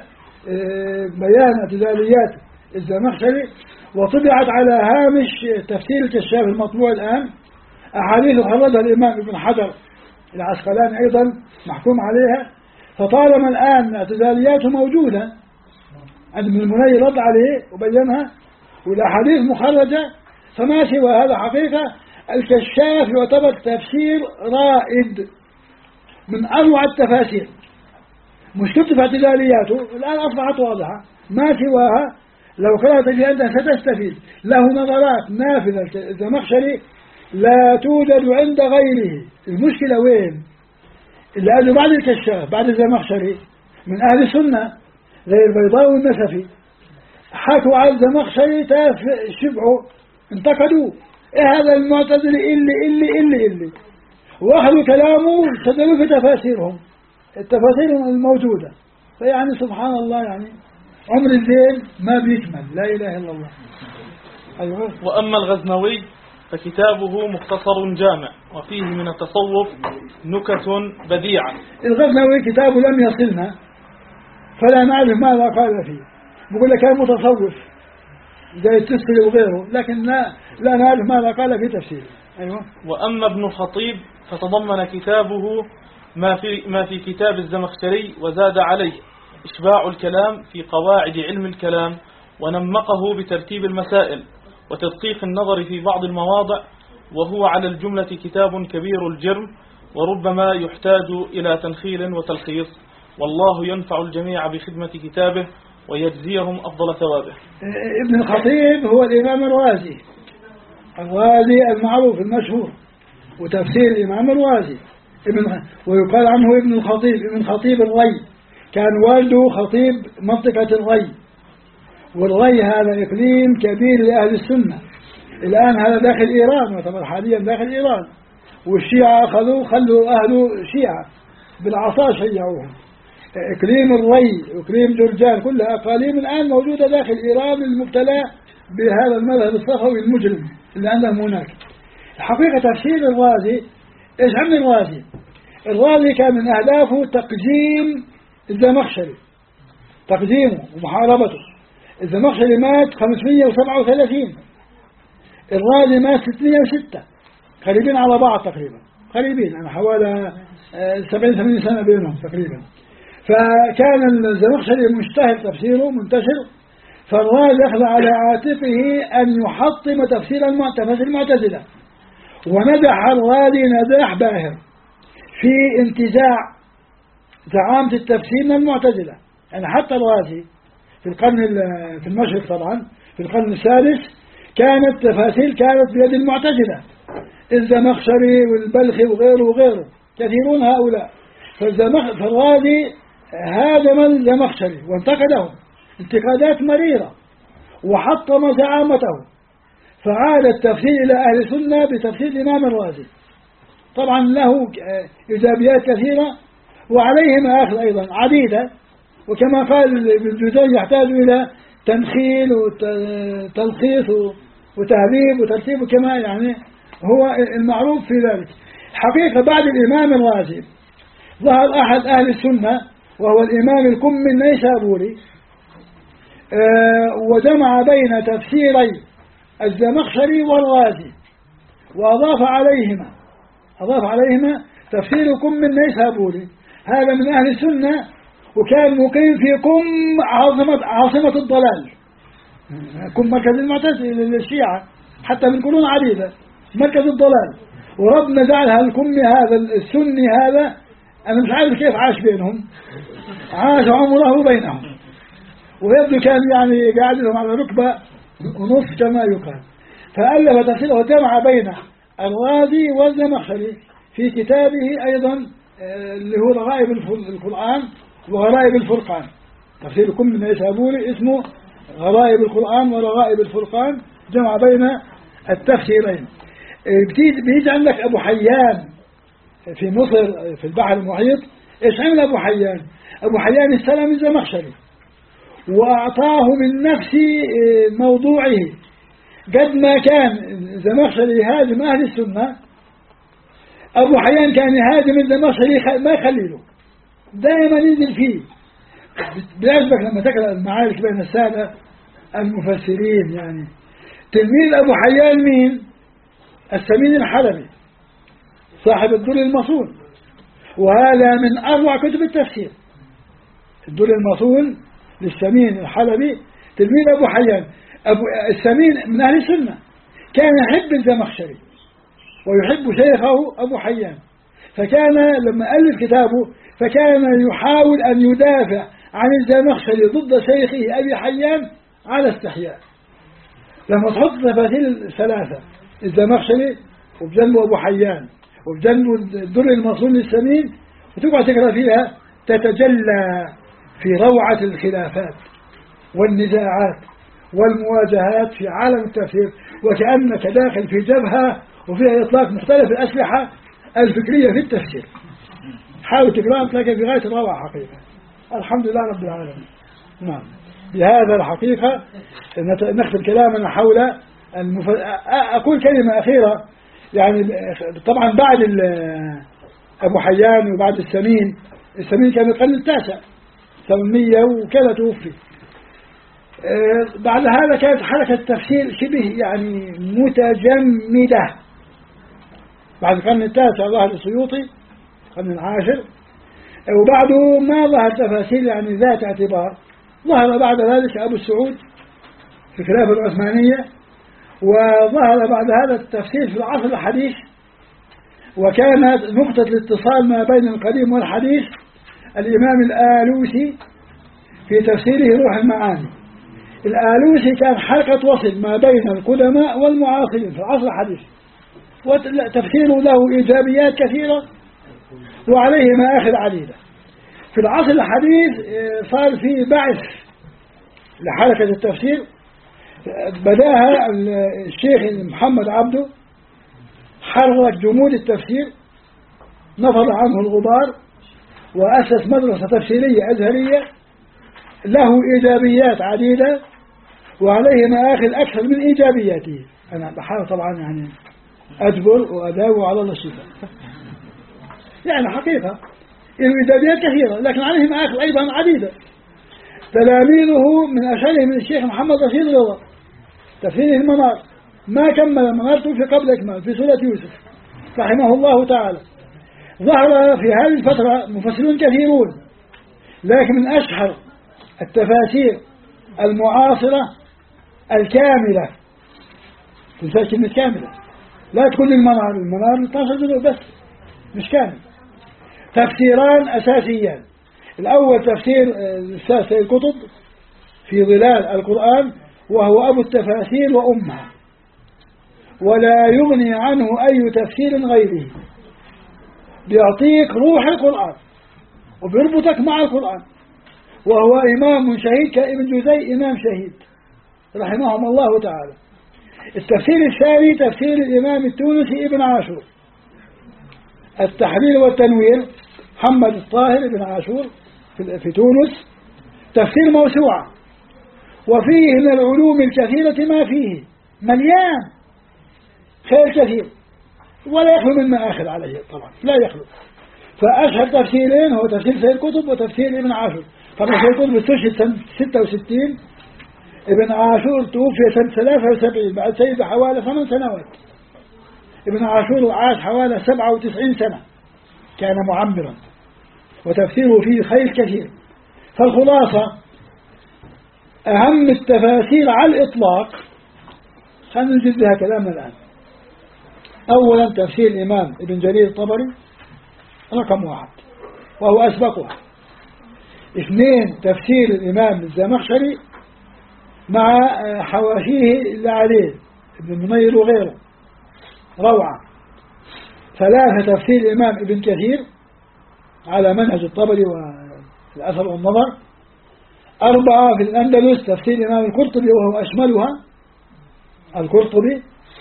بيان اعتزاليات الزمخشري، وطبعت على هامش تفسير الكشاف المطبوع الآن. أحاديث خرجها الإمام ابن حجر العسقلاني أيضا محكوم عليها. فطالما الآن اعتزالياته موجودة، ابن المنير رد عليه وبينها، والأحاديث مخرجة، فما سوى هذا حقيقة. الكشاف يعتبر تفسير رائد من أروع التفاسير. مشكلته في اعتزالياته الآن أصبحت واضحة، ما سواها لو قرأت فيها أنت ستستفيد. له نظرات نافذة الزمخشري لا توجد عند غيره. المشكلة وين؟ اللي قالوا بعد الكشاف بعد الزمخشري من أهل السنة زي البيضاوي والنسفي حكوا على الزمخشري شبعوا، انتقدوا إيه هذا المعتزلي اللي وأخذوا كلامه استدلوا في تفاسيرهم، التفاسير الموجودة. فيعني سبحان الله، يعني عمر الدين ما بيكمل. لا إله إلا الله. أيوة. وأما الغزنوي فكتابه مختصر جامع، وفيه من التصوف نكت بديعة. الغزنوي كتابه لم يصلنا، فلا نعرف ماذا قال فيه. بقول لك كان متصوف زي التسلي وغيره، لكن لا نعرف ماذا قال في تفسيره. أيوة. وأما ابن الخطيب فتضمن كتابه ما في كتاب الزمخشري، وزاد عليه إشباع الكلام في قواعد علم الكلام، ونمقه بترتيب المسائل وتدقيق النظر في بعض المواضع، وهو على الجملة كتاب كبير الجرم، وربما يحتاج إلى تنخيل وتلخيص. والله ينفع الجميع بخدمة كتابه ويجزيهم أفضل ثوابه. ابن الخطيب هو الإمام الرازي المعروف المشهور، وتفسير الإمام الرازي ويقال عنه ابن الخطيب، ابن خطيب الري، كان والده خطيب منطقة الري، والري هذا إقليم كبير لأهل السنة. الآن هذا داخل إيران، يعتبر حاليا داخل إيران، والشيعة خلوا أهله شيعة بالعصا شيعوهم. إقليم الري، إقليم جرجان، كلها أقاليم الآن موجودة داخل إيران المبتلى بهذا المذهب الصفوي المجرم اللي عندهم هناك. الحقيقة تفسير الرازي، إيش عمل الرازي؟ الرازي كان من أهدافه تقديم الزمخشري، تقديمه ومحاربته. الزمخشري مات 537، الرازي مات 606، قريبين على بعض تقريبا، قريبين، يعني حوالي 70-80 سنة بينهم تقريبا. فكان الزمخشري مشتهر تفسيره منتشر، فالرازي أخذ على عاتقه أن يحطم تفسير المعتزلة، ونجح الرازي نجاح باهر في انتزاع زعامة التفسير من المعتزلة. يعني حتى الرازي في المشرق طبعا في القرن السادس كانت تفاسير كانت بيد المعتزلة، الزمخشري والبلخي وغيره كثيرون هؤلاء. فالرازي هاجم الزمخشري وانتقدهم انتقادات مريرة وحطم زعامته، فعاد التفسير إلى أهل السنة بتفسير الإمام الرازي. طبعا له إيجابيات كثيرة وعليه مآخذ أيضا عديدة، وكما قال ابن الجوزي يحتاج إلى تنخيل وتلخيص وتهذيب وترتيب، كما يعني هو المعروف في ذلك. حقيقة بعد الإمام الرازي ظهر أحد أهل السنة وهو الإمام الكمي النيسابوري، وجمع بين تفسيري الزمخشري والرازي، وأضاف عليهما تفسير كم النيسابوري. هذا من أهل السنة، وكان مقيم في كم عاصمة الضلال، كم مركز المعتزلة للشيعة حتى من قرون عديدة، مركز الضلال. وربنا جعلها الكمي هذا السني هذا، أنا مش عارف كيف عاش بينهم، عاش عمره بينهم، ويبدو كان يعني قاعد لهم على ركبة ونصف كما يقال. فألف تفسيره وجمع بين الرازي والزمخشري في كتابه أيضا اللي هو رغائب القرآن وغرائب الفرقان. تفسير كم النيسابوري اسمه غرائب القرآن ورغائب الفرقان، جمع بين التفسيرين. بيجي عندك أبو حيان في مصر في البحر المحيط. إيش عمل أبو حيان؟ أبو حيان استلم الزمخشري وأعطاه من نفس موضوعه. قد ما كان الزمخشري يهاجم أهل السنة، أبو حيان كان يهاجم الزمخشري ما يخليله، دائما ينزل فيه. بيعجبك لما تقرأ المعارك بين السادة المفسرين. يعني تلميذ أبو حيان مين؟ السمين الحلبي صاحب الدر المصون، وهذا من أروع كتب التفسير. الدر المصون للسمين الحلبي تلميذ أبو حيان. السمين من أهل السنة، كان يحب الزمخشري ويحب شيخه أبو حيان، فكان لما ألف كتابه فكان يحاول أن يدافع عن الزمخشري ضد شيخه أبي حيان على استحياء. لما تحط تفاسير الثلاثة، الزمخشري وبجنبه أبو حيان وبجنبه الدر المصون للسمين، وتقعد تقرأ فيها تتجلى في روعة الخلافات والنزاعات والمواجهات في عالم التفسير، وكأنك داخل في جبهة وفيها إطلاق مختلف الأسلحة الفكرية في التفسير. حاول تقرأ تلاقي في غاية الروعة حقيقة. الحمد لله رب العالمين. نعم، بهذا الحقيقة نختم كلامنا حول أقول كلمة أخيرة. يعني طبعا بعد أبو حيان وبعد السمين كان القرن التاسع 800 وكذا توفي. بعد هذا كانت حركة التفسير شبه يعني متجمدة. بعد القرن التاسع ظهر السيوطي، القرن العاشر، وبعده ما ظهر تفاسير يعني ذات اعتبار. ظهر بعد ذلك أبو السعود في الخلافة العثمانية، وظهر بعد هذا التفسير في العصر الحديث، وكانت نقطة الاتصال ما بين القديم والحديث الإمام الآلوسي في تفسيره روح المعاني. الآلوسي كان حلقة وصل ما بين القدماء والمعاصرين في العصر الحديث، وتفسيره له إيجابيات كثيرة وعليه مآخذ عديدة. في العصر الحديث صار في بعث لحركة التفسير، بداها الشيخ محمد عبده، حرك جمود التفسير، نفض عنه الغبار، وأسس مدرسة تفسيرية أزهرية له إيجابيات عديدة وعليه مآخذ أكثر من إيجابياته. أنا بحاول طبعا يعني أجبر وأداوي على الله الشفاء، يعني حقيقة الإيجابيات كثيرة، لكن عليه مآخذ أيضا عديدة. تلاميذه من أشهرهم الشيخ محمد رشيد رضا، تفسيره المنار، ما كمل المنار في قبل إكمال في سورة يوسف رحمه الله تعالى. ظهر في هذه الفترة مفسرون كثيرون، لكن من أشهر التفاسير المعاصرة الكاملة، تنساش كلمة كاملة، لا تكون المنار 12 جزء بس مش كامل. تفسيران أساسيان، الأول تفسير الأستاذ سيد قطب في ظلال القرآن، وهو أبو التفاسير وأمها، ولا يغني عنه أي تفسير غيره، بيعطيك روح القرآن وبيربطك مع القرآن، وهو إمام شهيد كابن جزي إمام شهيد رحمهم الله تعالى. التفسير الثاني تفسير الإمام التونسي ابن عاشور، التحرير والتنوير، محمد الطاهر ابن عاشور في تونس، تفسير موسوعة، وفيه من العلوم الكثيرة ما فيه، مليان خير كثير، ولا يخلو من مآخذ عليه طبعا، لا يخلو. فأشهر تفسيرين هو تفسير سيد قطب وتفسير ابن عاشور. طبعا سيد قطب استشهد سنة 66، ابن عاشور توفي سنة 73 بعد سيد حوالي 8 سنوات. ابن عاشور عاش حوالي 97 سنة، كان معمرا، وتفسيره فيه خير كثير. فالخلاصة أهم التفاسير على الإطلاق، خلينا نجد بها كلامنا الآن. أولا تفسير الإمام ابن جرير الطبري رقم 1 وهو أسبقها. 2 تفسير الإمام الزمخشري مع حواشيه اللي عليه ابن المنير وغيره، روعة. 3 تفسير الإمام ابن كثير على منهج الطبري والأثر والنظر. 4 في الأندلس تفسير الإمام القرطبي وهو أشملها، القرطبي.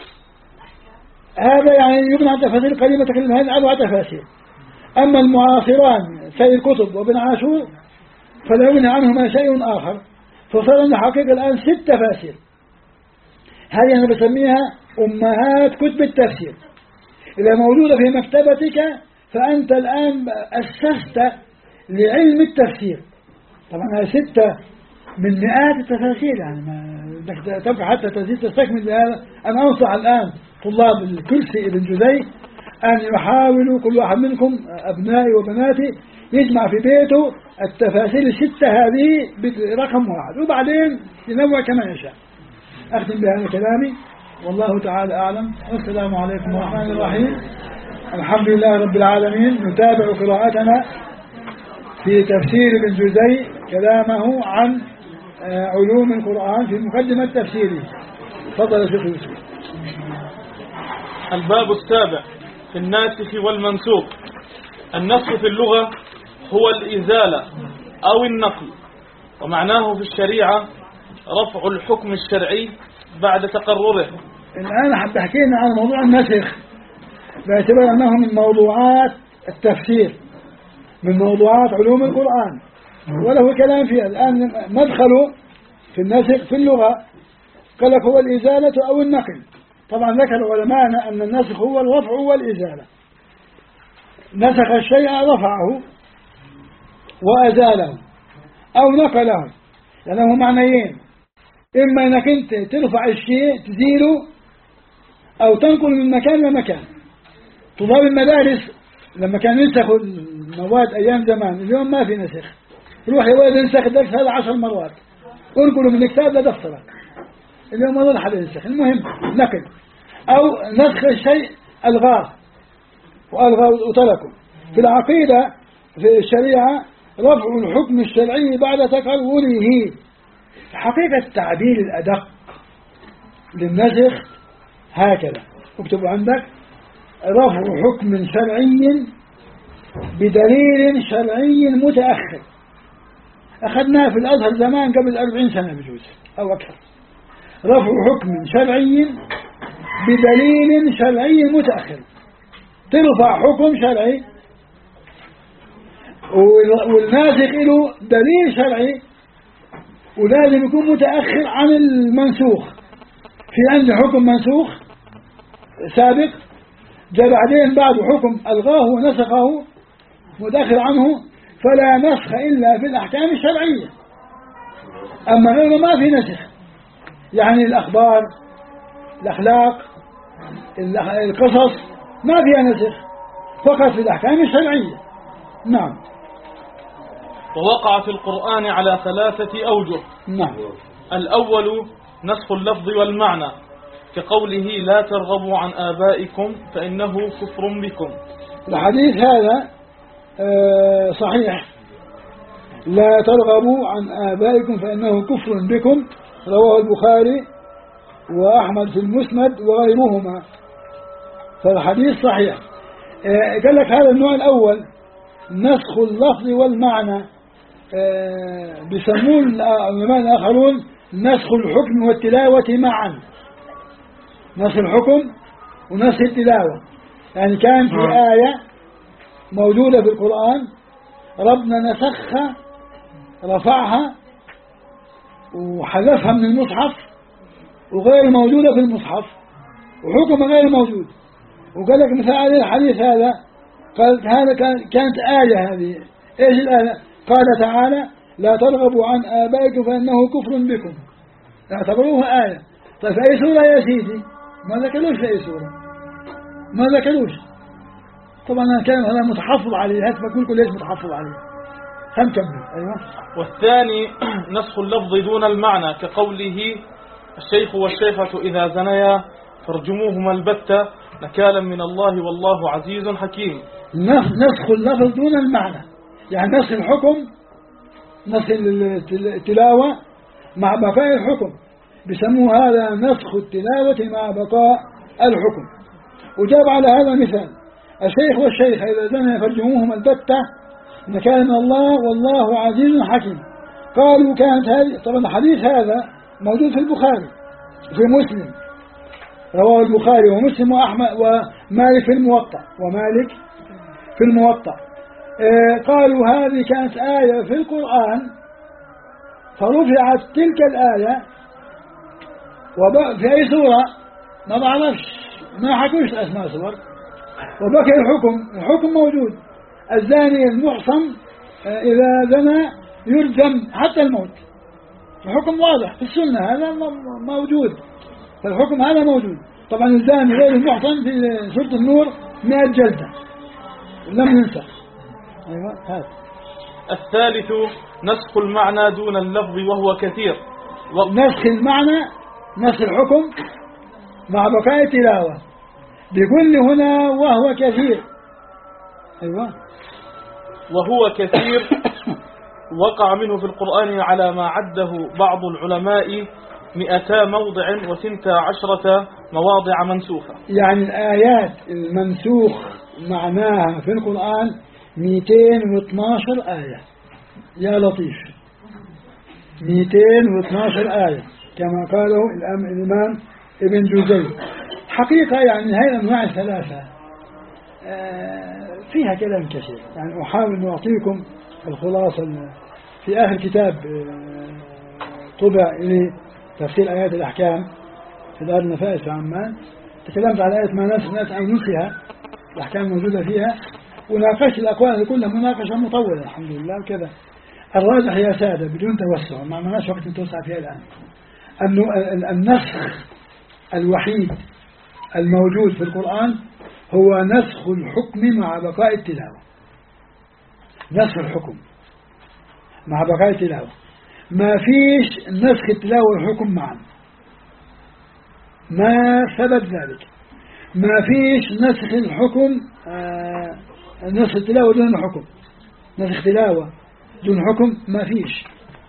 هذا يعني يبنى عن تفاسير قريبة تقريبا، هذه 4 تفاسير. أما المعاصران سيد قطب وابن عاشور فلا يغني عنهما شيء آخر، فصار لنا حقيقة الآن 6 تفاسير. هذه أنا بسميها أمهات كتب التفسير، إذا موجودة في مكتبتك فأنت الآن أسست لعلم التفسير. طبعا 6 من مئات التفاسير، يعني ما تبقى حتى تزيد تستكمل لهذا. أنا أنصح الآن طلاب الكرسي ابن جزي أن يحاولوا كل واحد منكم أبنائي وبناتي يجمع في بيته التفاسير 6 هذه برقم 1، وبعدين ينوع كما يشاء. أختم بهذا كلامي، والله تعالى أعلم، والسلام عليكم ورحمة الله الرحيم. الحمد لله رب العالمين. نتابع قراءتنا في تفسير ابن جزي كلامه عن علوم القرآن في مقدمة تفسيره. تفضل يا شيخ يوسف. الباب السابع في الناسخ والمنسوخ. النسخ في اللغة هو الإزالة أو النقل، ومعناه في الشريعة رفع الحكم الشرعي بعد تقرره. الآن حتى حكينا عن موضوع النسخ باعتبار أنه من موضوعات التفسير، من موضوعات علوم القرآن، وله كلام فيها. الآن مدخله في النسخ في اللغة قال لك هو الإزالة أو النقل. طبعا ذكر علماءنا أن النسخ هو الرفع والإزالة. نسخ الشيء رفعه وأزاله أو نقله، لأنه معنيين: إما أنك أنت ترفع الشيء تزيله، أو تنقل من مكان لمكان. طلاب المدارس لما كان ينسخوا المواد أيام زمان، اليوم ما في نسخ. يروح يا ولد ينسخ الدرس هذا 10 مرات، انقلوا من الكتاب لدفترك. اليوم ما ظل حدا ينسخ. المهم نقل أو نسخ الشيء ألغاه وتركه. في العقيدة في الشريعة رفع الحكم الشرعي بعد تقرره. حقيقة التعبير الأدق للنسخ هكذا، اكتبوا عندك: رفع حكم شرعي بدليل شرعي متأخر. أخذناه في الأزهر زمان قبل 40 سنة بجوز أو أكثر. رفع حكم شرعي بدليل شرعي متأخر. ترفع حكم شرعي والناسخ له دليل شرعي ولازم يكون متأخر عن المنسوخ. في عندي حكم منسوخ سابق جاء بعدين بعد حكم ألغاه ونسخه متأخر عنه، فلا نسخ إلا في الأحكام الشرعية. أما غيره ما في نسخ، يعني الأخبار الأخلاق القصص ما فيها نسخ، فقط في الأحكام الشرعية. نعم. ووقع في القرآن على 3 أوجه. نعم. الأول نسخ اللفظ والمعنى كقوله لا ترغبوا عن آبائكم فإنه كفر بكم. الحديث هذا صحيح، لا ترغبوا عن آبائكم فإنه كفر بكم، رواه البخاري وأحمد في المسند وغيرهما، فالحديث صحيح. قال لك هذا النوع الأول نسخ اللفظ والمعنى، بيسموه العلماء الآخرون نسخ الحكم والتلاوة معا. نسخ الحكم ونسخ التلاوة، يعني كان في آية موجودة في القرآن ربنا نسخها رفعها وحذفها من المصحف وغير موجودة في المصحف وحكم غير موجود. وقال لك مثال الحديث هذا، قال هذا كانت آية. هذه إيش الآية؟ قال تعالى لا ترغبوا عن آبائكم فإنه كفر بكم، اعتبروها آية. طيب في أي سورة يا سيدي؟ ما ذكروش في أي سورة، ما ذكروش. طبعا أنا كان هذا متحفظ عليه، هات بقول ليش متحفظ عليه. هنكمل. أيوة. والثاني نسخ اللفظ دون المعنى كقوله الشيخ والشيخة إذا زنيا فارجموهما البتة نكالا من الله والله عزيز حكيم. نسخ اللفظ دون المعنى، يعني نسخ الحكم، نسخ التلاوة مع بقاء الحكم، بيسموه هذا نسخ التلاوة مع بقاء الحكم. وجاب على هذا مثال الشيخ والشيخة إذا زنيا فارجموهما البتة نكالا من الله والله عزيز حكيم. قالوا كانت هذه، طبعا الحديث هذا موجود في البخاري في مسلم، رواه البخاري ومسلم وأحمد ومالك في الموطأ قالوا هذه كانت آية في القرآن فرفعت تلك الآية في أي سورة ما بعرفش، ما حكوش أسماء سور، وبقي الحكم موجود. الزاني المحصن إذا زنى يرجم حتى الموت، الحكم واضح في السنة، هذا موجود، فالحكم هذا موجود. طبعا الزاني غير المحصن في سورة النور 100 جلدة لم ينسخ. أيوة. هذا. الثالث نسخ المعنى دون اللفظ وهو كثير. نسخ المعنى نسخ الحكم مع بقاء التلاوة، بكل هنا وهو كثير. أيوة. وهو كثير وقع منه في القرآن على ما عده بعض العلماء 200 موضع و12 مواضع منسوخة. يعني الآيات المنسوخ معناها في القرآن 212 آية. يا لطيف، 212 آية كما قاله الإمام ابن جوزي. حقيقة يعني هاي الأنواع الثلاثة فيها كلام كثير، يعني أحاول أن أعطيكم الخلاصة. في آخر كتاب طبع إلي تفسير آيات الأحكام في دار النفائس في عمان، تكلمت على آية ما نسخ أو نسخها، الأحكام موجودة فيها، وناقشت الأقوال كلها مناقشة مطولة الحمد لله وكذا. الراجح يا سادة بدون توسع، ما عندناش وقت نتوسع فيها الآن، أنه النسخ الوحيد الموجود في القرآن هو نسخ الحكم مع بقاء التلاوة. نسخ الحكم مع بقاء التلاوة، ما فيش نسخ التلاوة والحكم معا، ما ثبت ذلك. ما فيش نسخ الحكم نسخ التلاوة دون الحكم، نسخ تلاوة دون حكم ما فيش،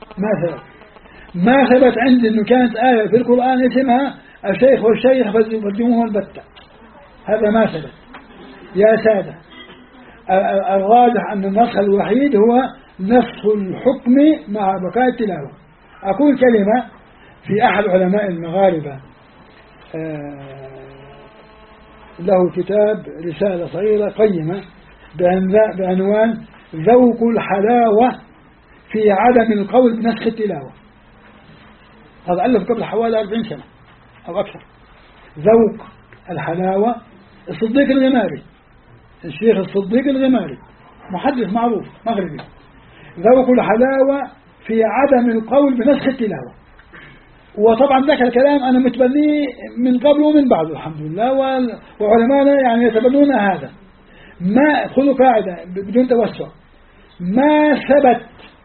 ما ثبت عندي أنه كانت آية في القرآن اسمها الشيخ والشيخ فارجموهما البتة، هذا ما ثبت يا سادة. الراجح أن النسخ الوحيد هو نسخ الحكم مع بقاء التلاوة. أقول كلمة في أحد علماء المغاربة له كتاب رسالة صغيرة قيمة بعنوان ذوق الحلاوة في عدم القول بنسخ التلاوة. هذا ألف قبل حوالي 40 سنة أو أكثر. ذوق الحلاوة، الصديق الغماري، الشيخ الصديق الغماري محدث معروف مغربي. ذوق الحلاوة في عدم القول بنسخ التلاوة. وطبعا ذاك الكلام أنا متبنيه من قبل ومن بعد الحمد لله، وعلمانا يعني يتبنون هذا. ما خذوا قاعدة بدون توسع، ما ثبت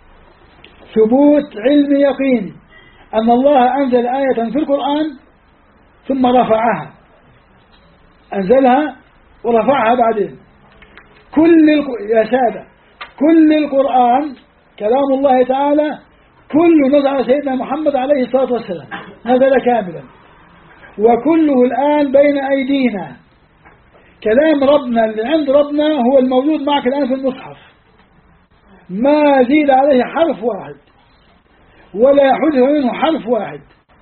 ثبوت علم يقيني أن الله أنزل آية في القرآن ثم رفعها، أنزلها ورفعها بعدين. يا سادة كل القرآن كلام الله تعالى كله نزل على سيدنا محمد عليه الصلاة والسلام، نزل كاملا، وكله الآن بين أيدينا. كلام ربنا اللي عند ربنا هو الموجود معك الآن في المصحف، ما زيد عليه حرف واحد ولا يحذف منه حرف واحد.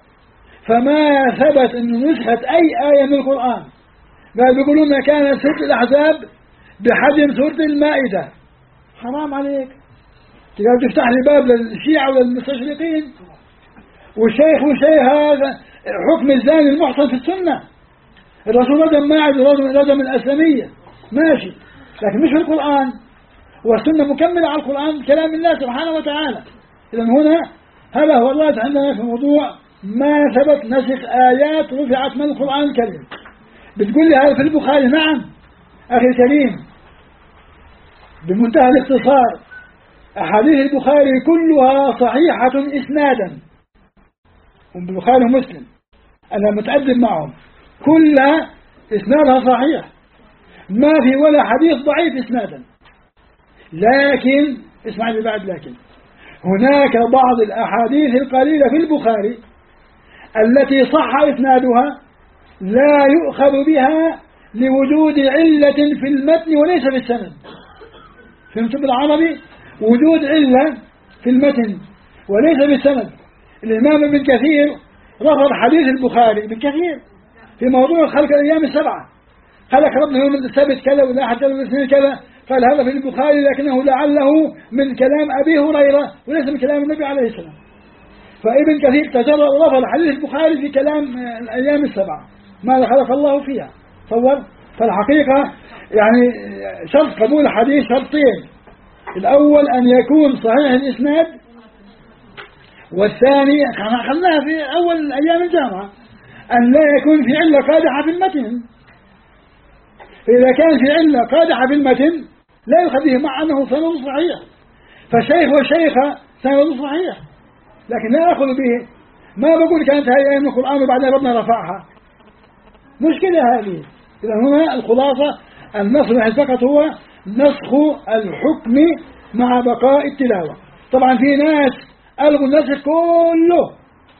فما ثبت أنه نسخت أي آية من القرآن. قال بيقولون كان سورة الأحزاب بحجم سورة المائدة. حرام عليك، تقدر تفتح لي باب للشيعة وللمستشرقين. وشيخ هذا حكم الزاني المحصن في السنة. الرسول رجم ماعز ورجم الأسلمية ماشي، لكن مش في القرآن. والسنة مكملة على القرآن كلام الله سبحانه وتعالى. إذن هنا هذا هو الراجح عندنا في موضوع ما ثبت نسخ آيات رفعت من القرآن الكريم. بتقول لي هذا في البخاري؟ نعم أخي الكريم، بمنتهى الاختصار أحاديث البخاري كلها صحيحة إسنادا، والبخاري ومسلم أنا متقدم معهم، كلها إسنادها صحيح، ما في ولا حديث ضعيف إسنادا. لكن اسمع لي بعد، لكن هناك بعض الأحاديث القليلة في البخاري التي صح إسنادها لا يؤخذ بها لوجود علة في المتن وليس في السند. فهمت بالعربي؟ وجود علة في المتن وليس في السند. الإمام ابن كثير رفض حديث البخاري، ابن كثير في موضوع خلق الأيام السبعة، خلق ربنا يوم السبت كذا ولا حتى الاثنين كذا، قال هذا في البخاري لكنه لعله من كلام أبي هريرة وليس من كلام النبي عليه السلام. فابن كثير تجرأ ورفض حديث البخاري في كلام الأيام السبعة ماذا خلق الله فيها. تصور. فالحقيقة يعني شرط قبول الحديث شرطين، الأول أن يكون صحيح الإسناد، والثاني خلناها في أول أيام الجامعة أن لا يكون في علة قادحة في المتن. فإذا كان في علة قادحة في المتن لا يخذيه مع أنه سند صحيح، فشيخ وشيخة سند صحيح، لكن لا أخذ به. ما بقول كانت هذه آية من القرآن وبعدين ربنا رفعها، مشكلة هذه. إذا هنا الخلاصة النسخ فقط هو نسخ الحكم مع بقاء التلاوة. طبعا في ناس ألغوا النسخ كله،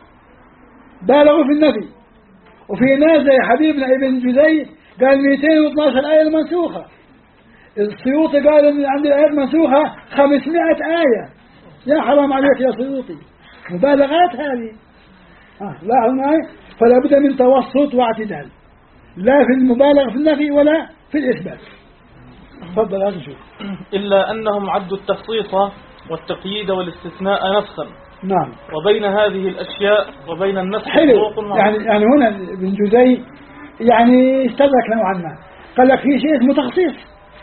بالغوا في النفي، وفي ناس زي حبيبنا ابن جزي قال 212 آية المنسوخة. السيوطي قال إن عند الآيات منسوخة 500 آية. يا حرام عليك يا سيوطي، مبالغات هذه. لا هنا فلا بد من توسط واعتدال، لا في المبالغة في النفي ولا في الإثبات. تفضل هذا شوف. إلا أنهم عدوا التخصيص والتقييد والاستثناء نسخا. نعم. وبين هذه الأشياء وبين النسخ حلو. يعني هنا ابن جزي يعني استدرك نوعا ما، قال لك في شيء اسمه تخصيص،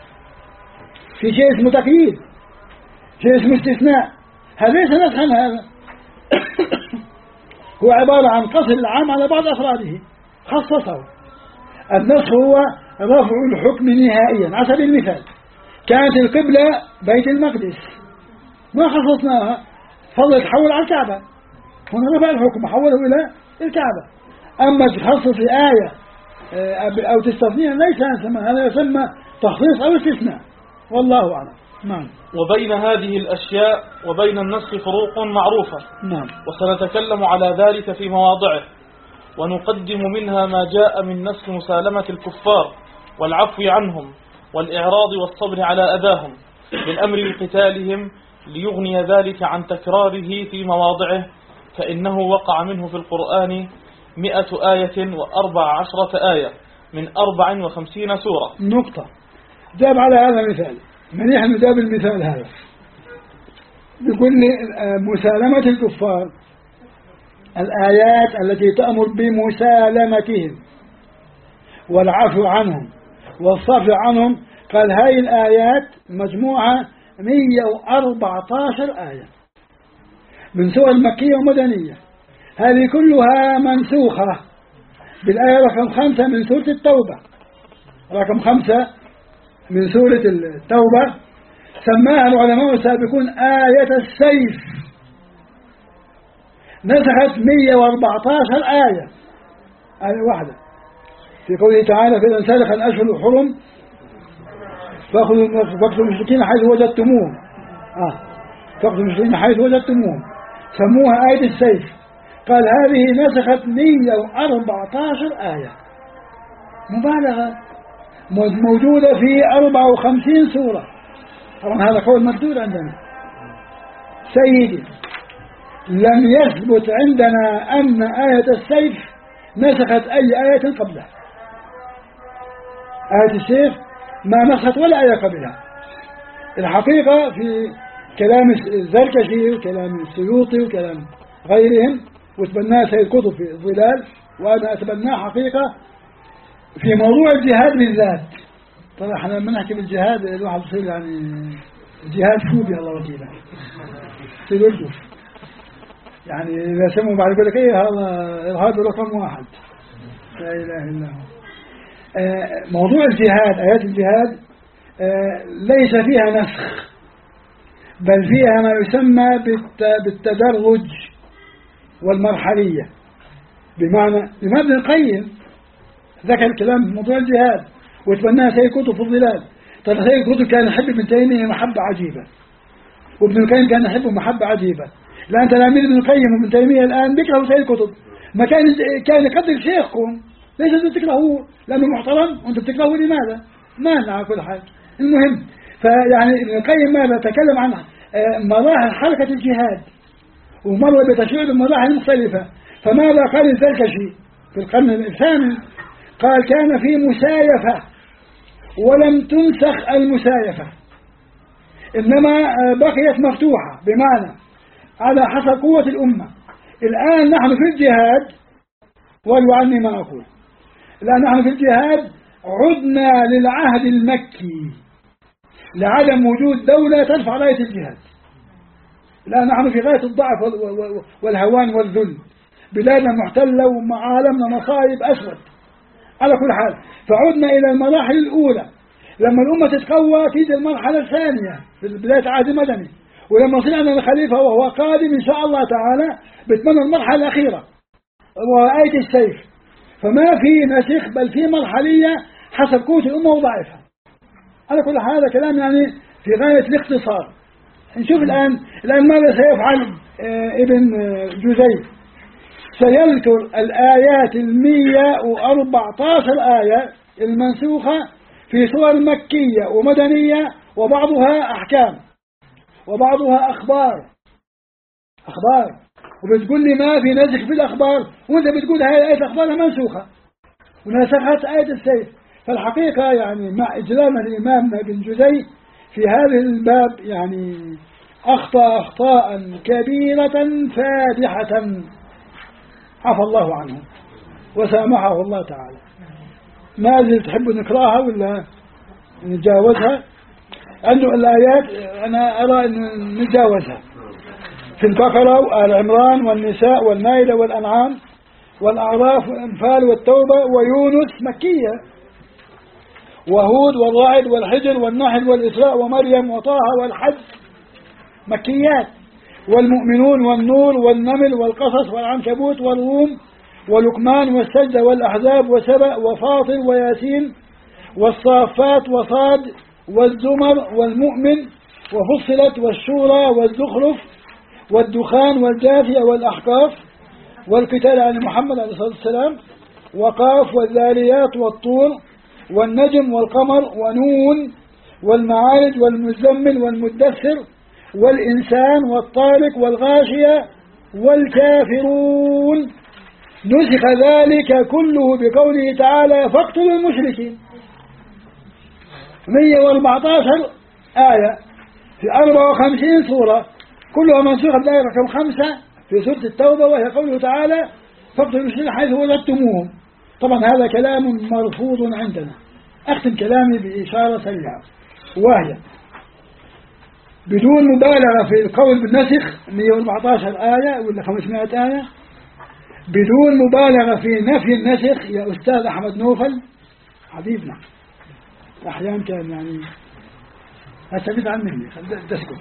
في شيء اسمه تقييد، شيء اسمه استثناء. هذا ليس نسخا، هذا هو عبارة عن قصر العام على بعض أفراده خصصه. النسخ هو رفع الحكم نهائيا. على سبيل المثال كانت القبلة بيت المقدس، ما خصصناها، فضل تحول على الكعبة، هنا رفع الحكم حوله إلى الكعبة. أما تخصص آية أو تستثنيها ليس هذا يسمى تخصيص أو استثناء، والله أعلم. نعم. وبين هذه الأشياء وبين النسخ فروق معروفة. نعم. وسنتكلم على ذلك في مواضعه، ونقدم منها ما جاء من نسخ مسالمة الكفار والعفو عنهم والإعراض والصبر على أذاهم بالأمر بقتالهم ليغني ذلك عن تكراره في مواضعه، فإنه وقع منه في القرآن 100 آية و14 آية من 54 سورة. نقطة. جاب على هذا المثال، من يحن جاب المثال هذا بكل مسالمة الكفار، الآيات التي تأمر بمسالمتهم والعفو عنهم والصفح عنهم. قال هاي الآيات مجموعة 114 آية من سور مكية ومدنية، هذه كلها منسوخة بالآية رقم 5 من سورة التوبة. رقم 5 من سورة التوبة سماها العلماء السابقون آية السيف، نسخت 114 آية، آية واحدة في قوله تعالى فإذا انسلخ الأشهر الحرم فاقتلوا المشركين حيث وجدتموهم، فاقتلوا المشركين حيث وجدتموهم، سموها آية السيف. قال هذه نسخت 114 آية، مبالغة، موجودة في 54 سورة. طبعا هذا قول مردود عندنا. سيدي لم يثبت عندنا أن آية السيف نسخت أي آية قبلها. آية السيف ما نسخت ولا آية قبلها. الحقيقة في كلام الزركشي وكلام السيوطي وكلام غيرهم، وتبناه سيد قطب في الظلال، وأنا أتبناه حقيقة في موضوع الجهاد بالذات. طبعا احنا لما نحكي بالجهاد الواحد يصير يعني الجهاد شوبي الله وكيله، يصير يرجف يعني إذا سموا بعد يقول لك إيه هذا رقم 1، لا إله إلا هو. موضوع الجهاد، آيات الجهاد ليس فيها نسخ، بل فيها ما يسمى بالتدرج والمرحلية. بمعنى ابن القيم ذكر كلام في موضوع الجهاد وتبناه سيد قطب في الظلال. طيب سيد قطب كان يحب ابن تيمية محبة عجيبة، وابن القيم كان يحبه محبة عجيبة. الآن تلاميذ ابن القيم وابن تيمية الآن بيكرهوا سيد قطب، ما كان يقدر شيخكم، ليش أنتم تكرهوه؟ لأنه محترم وأنتم بتكرهوه لماذا؟ ما على كل حال. المهم فيعني ابن القيم ماذا تكلم عن مراحل حركة الجهاد، ومر بتشريع المراحل المختلفة. فماذا قال الزركشي في القرن الثامن؟ قال كان في مسايفة ولم تنسخ المسايفة، إنما بقيت مفتوحة، بمعنى على حسب قوة الأمة. الآن نحن في الجهاد، ولو عني ما أقول، الآن نحن في الجهاد عدنا للعهد المكي لعدم وجود دولة ترفع راية الجهاد. الآن نحن في غاية الضعف والهوان والذل، بلادنا محتلة وعالمنا مصائب أسود. على كل حال فعدنا إلى المراحل الأولى. لما الأمة تتقوى تيجي المرحلة الثانية في بداية عهد مدني، ولما صنعنا الخليفة وهو قادم إن شاء الله تعالى بتمنى المرحلة الأخيرة وآية السيف. فما في نسخ بل في مرحلية حسب قوة الأمة وضعفها. على كل حال هذا كلام يعني في غاية الاختصار. نشوف الآن ماذا سيفعل ابن جزي. سيذكر الآيات 114 آية المنسوخة في سور مكية ومدنية، وبعضها أحكام وبعضها أخبار. وبتقول لي ما في نسخ في الأخبار، وانت بتقول هاي الآية أخبارها منسوخة ونسخت آية السيف. فالحقيقة يعني مع إجلام الإمام ابن جزي في هذا الباب يعني أخطأ أخطاء كبيرة فادحة، عفى الله عنه وسامحه الله تعالى. ما زلت تحب نقراها ولا نتجاوزها؟ عنده الآيات أنا أرى أن نتجاوزها في البقرة وآل عمران والنساء والمائدة والأنعام والأعراف والأنفال والتوبة ويونس مكية، وهود والرعد والحجر والنحل والإسراء ومريم وطه والحج مكيات، والمؤمنون والنور والنمل والقصص والعنكبوت والروم ولقمان والسجدة والأحزاب وسبأ وفاطر وياسين والصافات وصاد والزمر والمؤمن وفصلت والشورى والزخرف والدخان والجاثية والأحقاف والقتال عن محمد عليه الصلاة والسلام وقاف والذاريات والطور والنجم والقمر ونون والمعارج والمزمل والمدثر والإنسان والطارق والغاشية والكافرون. نسخ ذلك كله بقوله تعالى فاقتلوا المشركين. 114 آية في 54 سورة كلها منسوخة بالآية رقم 5 في سورة التوبة، وهي قوله تعالى فاقتلوا المشركين حيث وجدتموهم. طبعا هذا كلام مرفوض عندنا. أختم كلامي بإشارة سريعة، وهي بدون مبالغة في القول بالنسخ 114 آية ولا 500 آية، بدون مبالغة في نفي النسخ يا أستاذ أحمد نوفل حبيبنا، أحيانا كان يعني أستفيد عن مني تسكت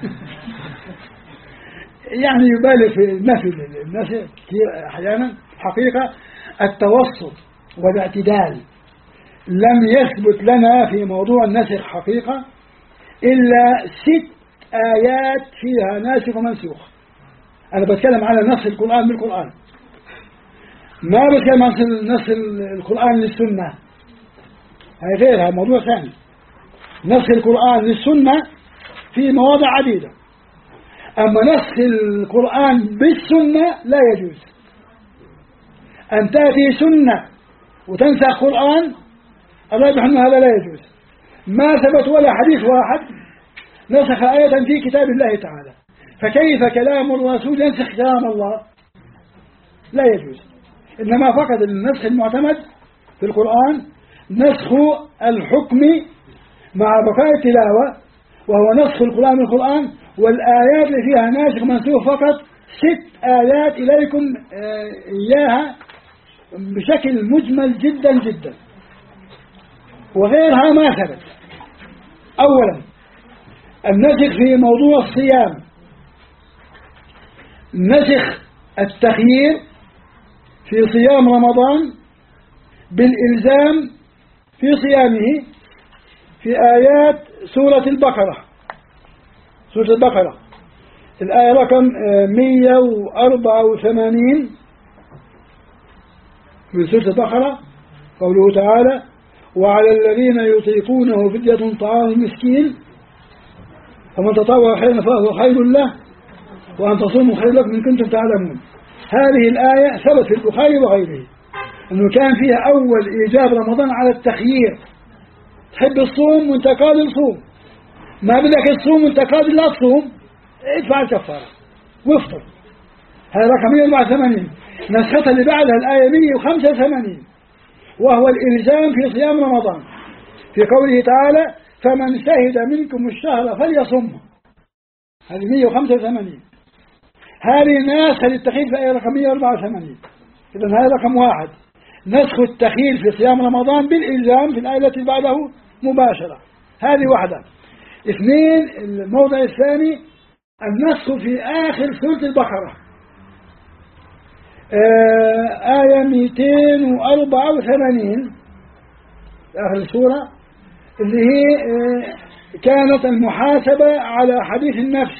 يعني يبالغ في نفي النسخ كثير أحيانا. حقيقة التوسط والاعتدال لم يثبت لنا في موضوع النسخ حقيقة إلا 6 آيات فيها ناسخ ومنسوخ. أنا بتكلم على نص القرآن بالقرآن، ما بتكلم عن نص القرآن للسنة، هي غيرها موضوع ثاني. نص القرآن للسنة في مواضع عديدة، أما نص القرآن بالسنة لا يجوز. أن تأتي سنة وتنسخ قرآن، الراجح أن هذا لا يجوز. ما ثبت ولا حديث واحد نسخ آية في كتاب الله تعالى، فكيف كلام الرسول ينسخ كلام الله؟ لا يجوز. إنما فقط النسخ المعتمد في القرآن نسخ الحكم مع بقاء التلاوة، وهو نسخ القرآن بالقرآن، والآيات اللي فيها ناسخ منسوخ فقط 6 آيات إليكم إياها بشكل مجمل جدا جدا، وغيرها ما ثبت. أولا النسخ في موضوع الصيام، نسخ التخيير في صيام رمضان بالإلزام في صيامه في آيات سورة البقرة. سورة البقرة الآية رقم 184 من سورة البقرة، قوله تعالى وعلى الذين يطيقونه فدية طعام مسكين فمن تطوع خيرا فهو خير له وأن تصوموا خير لكم إن كنتم تعلمون. هذه الآية ثبت في البخاري وغيره أنه كان فيها أول إيجاب رمضان على التخيير. تحب الصوم وانت قادر صوم، ما بدك الصوم وانت قادر لا تصوم ادفع الكفارة وافطر. هذا رقم 184. نسختها اللي بعدها الآية 185 وهو الإلزام في صيام رمضان في قوله تعالى فمن شهد منكم الشهر فليصمه. هذه 185. هذه ناسخة للتخيير في آية رقم 184. إذن هذا رقم 1 نسخ التخيير في صيام رمضان بالإلزام في الآية التي بعده مباشرة. هذه واحدة. 2 الموضع الثاني النسخ في آخر سورة البقرة آية 284 آخر السورة، اللي هي كانت المحاسبة على حديث النفس.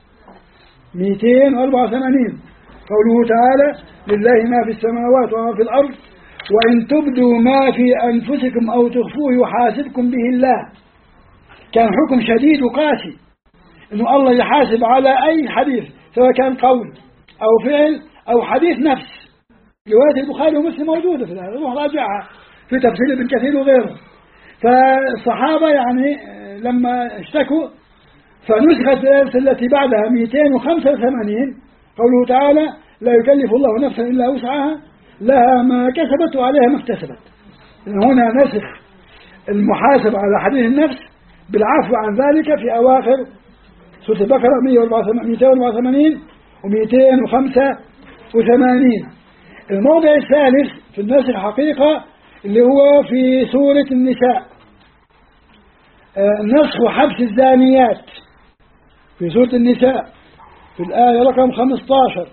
284 قوله تعالى لله ما في السماوات وما في الأرض وإن تبدوا ما في أنفسكم أو تخفوه يحاسبكم به الله. كان حكم شديد وقاسي إنه الله يحاسب على أي حديث سواء كان قول أو فعل أو حديث نفس. رواية البخاري ومسلم موجودة في هذا، روح راجعها في تفسير ابن كثير وغيره. فالصحابة يعني لما اشتكوا فنسخت التي بعدها 285 قوله تعالى لا يكلف الله نفسا إلا وسعها لها ما كسبت وعليها ما اكتسبت. هنا نسخ المحاسبة على حديث النفس بالعفو عن ذلك في أواخر سورة البقرة 284 و285. الموضع الثالث في النسخ حقيقة اللي هو في سورة النساء، نسخ حبس الزانيات في سورة النساء في الآية رقم 15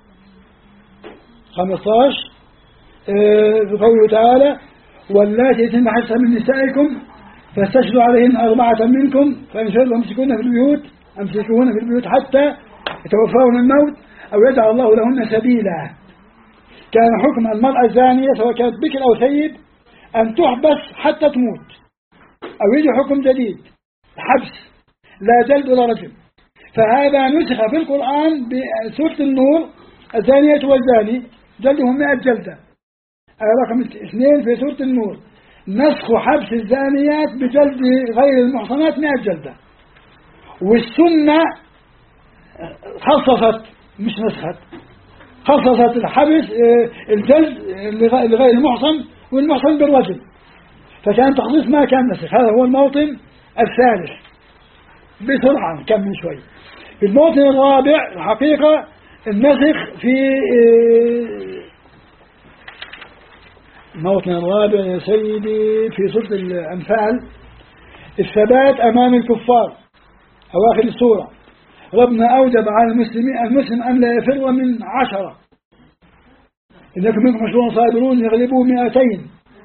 في قوله تعالى واللاتي يتم حبسها من نسائكم فاستشهدوا عليهن 4 منكم فإن شهدوا امسكوهن في البيوت حتى يتوفاهن الموت أو يجعل الله لهن سبيلا. كان حكم المرأة الزانية سواء كانت بكر أو سيد أن تحبس حتى تموت، أو يجي حكم جديد حبس لا جلد ولا رجم. فهذا نسخ في القرآن بسورة النور: الزانية والزاني جلدهم 100 جلدة. رقم 2 في سورة النور: نسخ حبس الزانيات بجلد غير المحصنات 100 جلدة. والسنة خصصت، مش نسخت، خصصت الحبس الجلد لغير المحصن والمحصن بالرجل، فكان تخصيص ما كان نسخ. هذا هو الموطن الثالث. بسرعة نكمل شوي. في الموطن الرابع الحقيقة النسخ في الموطن الرابع يا سيدي في سورة الأنفال: الثبات أمام الكفار، أواخر السورة. ربنا أوجب على المسلم أن لا يفر من 10. إن يكن منكم 20 صابرون يغلبوا 200،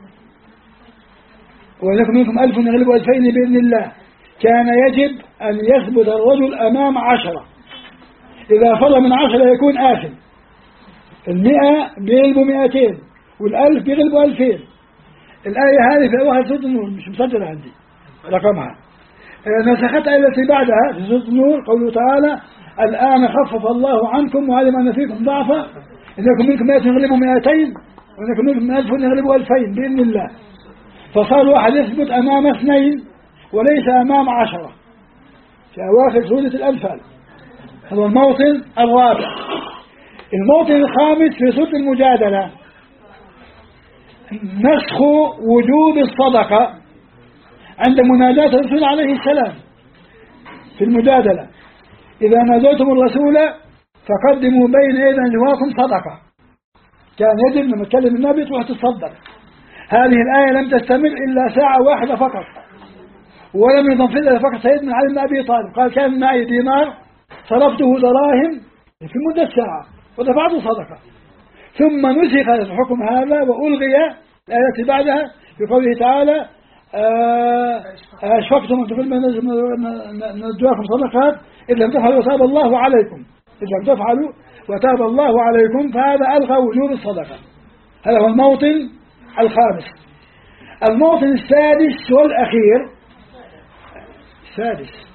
وإن يكن منكم 1000 يغلبوا 2000 بإذن الله. كان يجب أن يثبت الرجل أمام 10. إذا فر من 10 يكون آثم. 100 بيغلبوا 200 وال1000 بيغلبوا 2000. الآية هذه في أواخر سورة النور، مش مسجلة عندي رقمها. نسختها التي بعدها في سورة النور قوله تعالى: الآن خفف الله عنكم وعلم أن فيكم ضعفا إن يكن منكم 100 يغلبوا 200 وإن يكن منكم 1000 يغلبوا 2000 بإذن الله. فصار واحد يثبت أمام 2 وليس أمام 10 في أواخر سورة الأنفال. هذا الموطن الرابع. الموطن الخامس في سورة المجادلة: نسخ وجوب الصدقة عند مناداة الرسول عليه السلام. في المجادلة: إذا ناديتم الرسول فقدموا بين يدي نجواكم صدقة. كان يجب لما تكلم النبي تروح تصدق. هذه الآية لم تستمر إلا ساعة واحدة فقط، ولم ينفذها فقط سيدنا علي بن أبي طالب. قال: كان معي دينار صرفته دراهم في مدة ساعة ودفعته صدقة. ثم نسخ الحكم هذا وألغي الآية التي بعدها في قوله تعالى: أشفقتم أن نجواكم صدقات إن لم تفعلوا وتاب الله عليكم. إن لم تفعلوا وتاب الله عليكم. فهذا ألغى وجوب الصدقة. هذا هو الموطن الخامس. الموطن السادس والأخير، السادس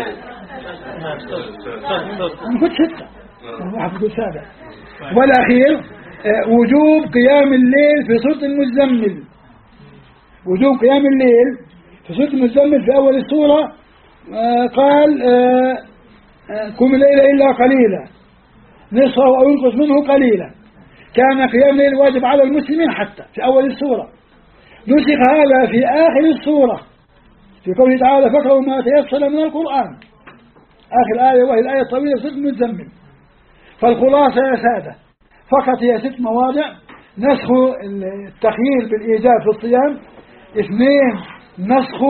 أنا قلت 6 واحد يقول 7. والأخير وجوب قيام الليل في سورة المزمل. وجوب قيام الليل في سورة المزمل في أول السورة قال: قم الليل إلا قليلا نصفه أو ينقص منه قليلا. كان قيام الليل واجب على المسلمين حتى في أول السورة. نسخ هذا في آخر السورة في قوله تعالى: فاقرؤوا ما تيسر من القرآن. آخر آية وهي الآية الطويلة في سورة المزمل. فالخلاصة يا سادة فقط هي 6 مواضع: نسخ التخيير بالإيجاب في الصيام، 2 نسخ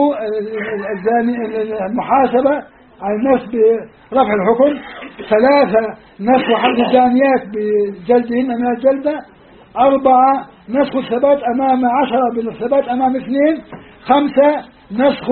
المحاسبة على النفس برفع الحكم، 3 نسخ حد الزانيات بجلدهن من الجلدة، 4 نسخ الثبات أمام 10 بالثبات أمام 2، 5 نسخ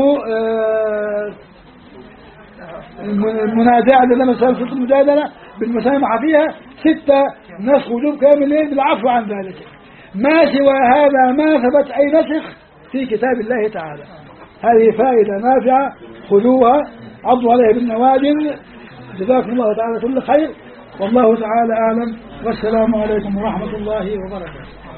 المنازعة لما سلسلة المجادلة بالمسامحة فيها، 6 نسخ وجوب قيام الليل بالعفو عن ذلك. ما سوى هذا ما ثبت أي نسخ في كتاب الله تعالى. هذه فائدة نافعة، خذوها عضوا عليها بالنواجذ. جزاكم الله تعالى كل خير، والله تعالى أعلم، والسلام عليكم ورحمة الله وبركاته.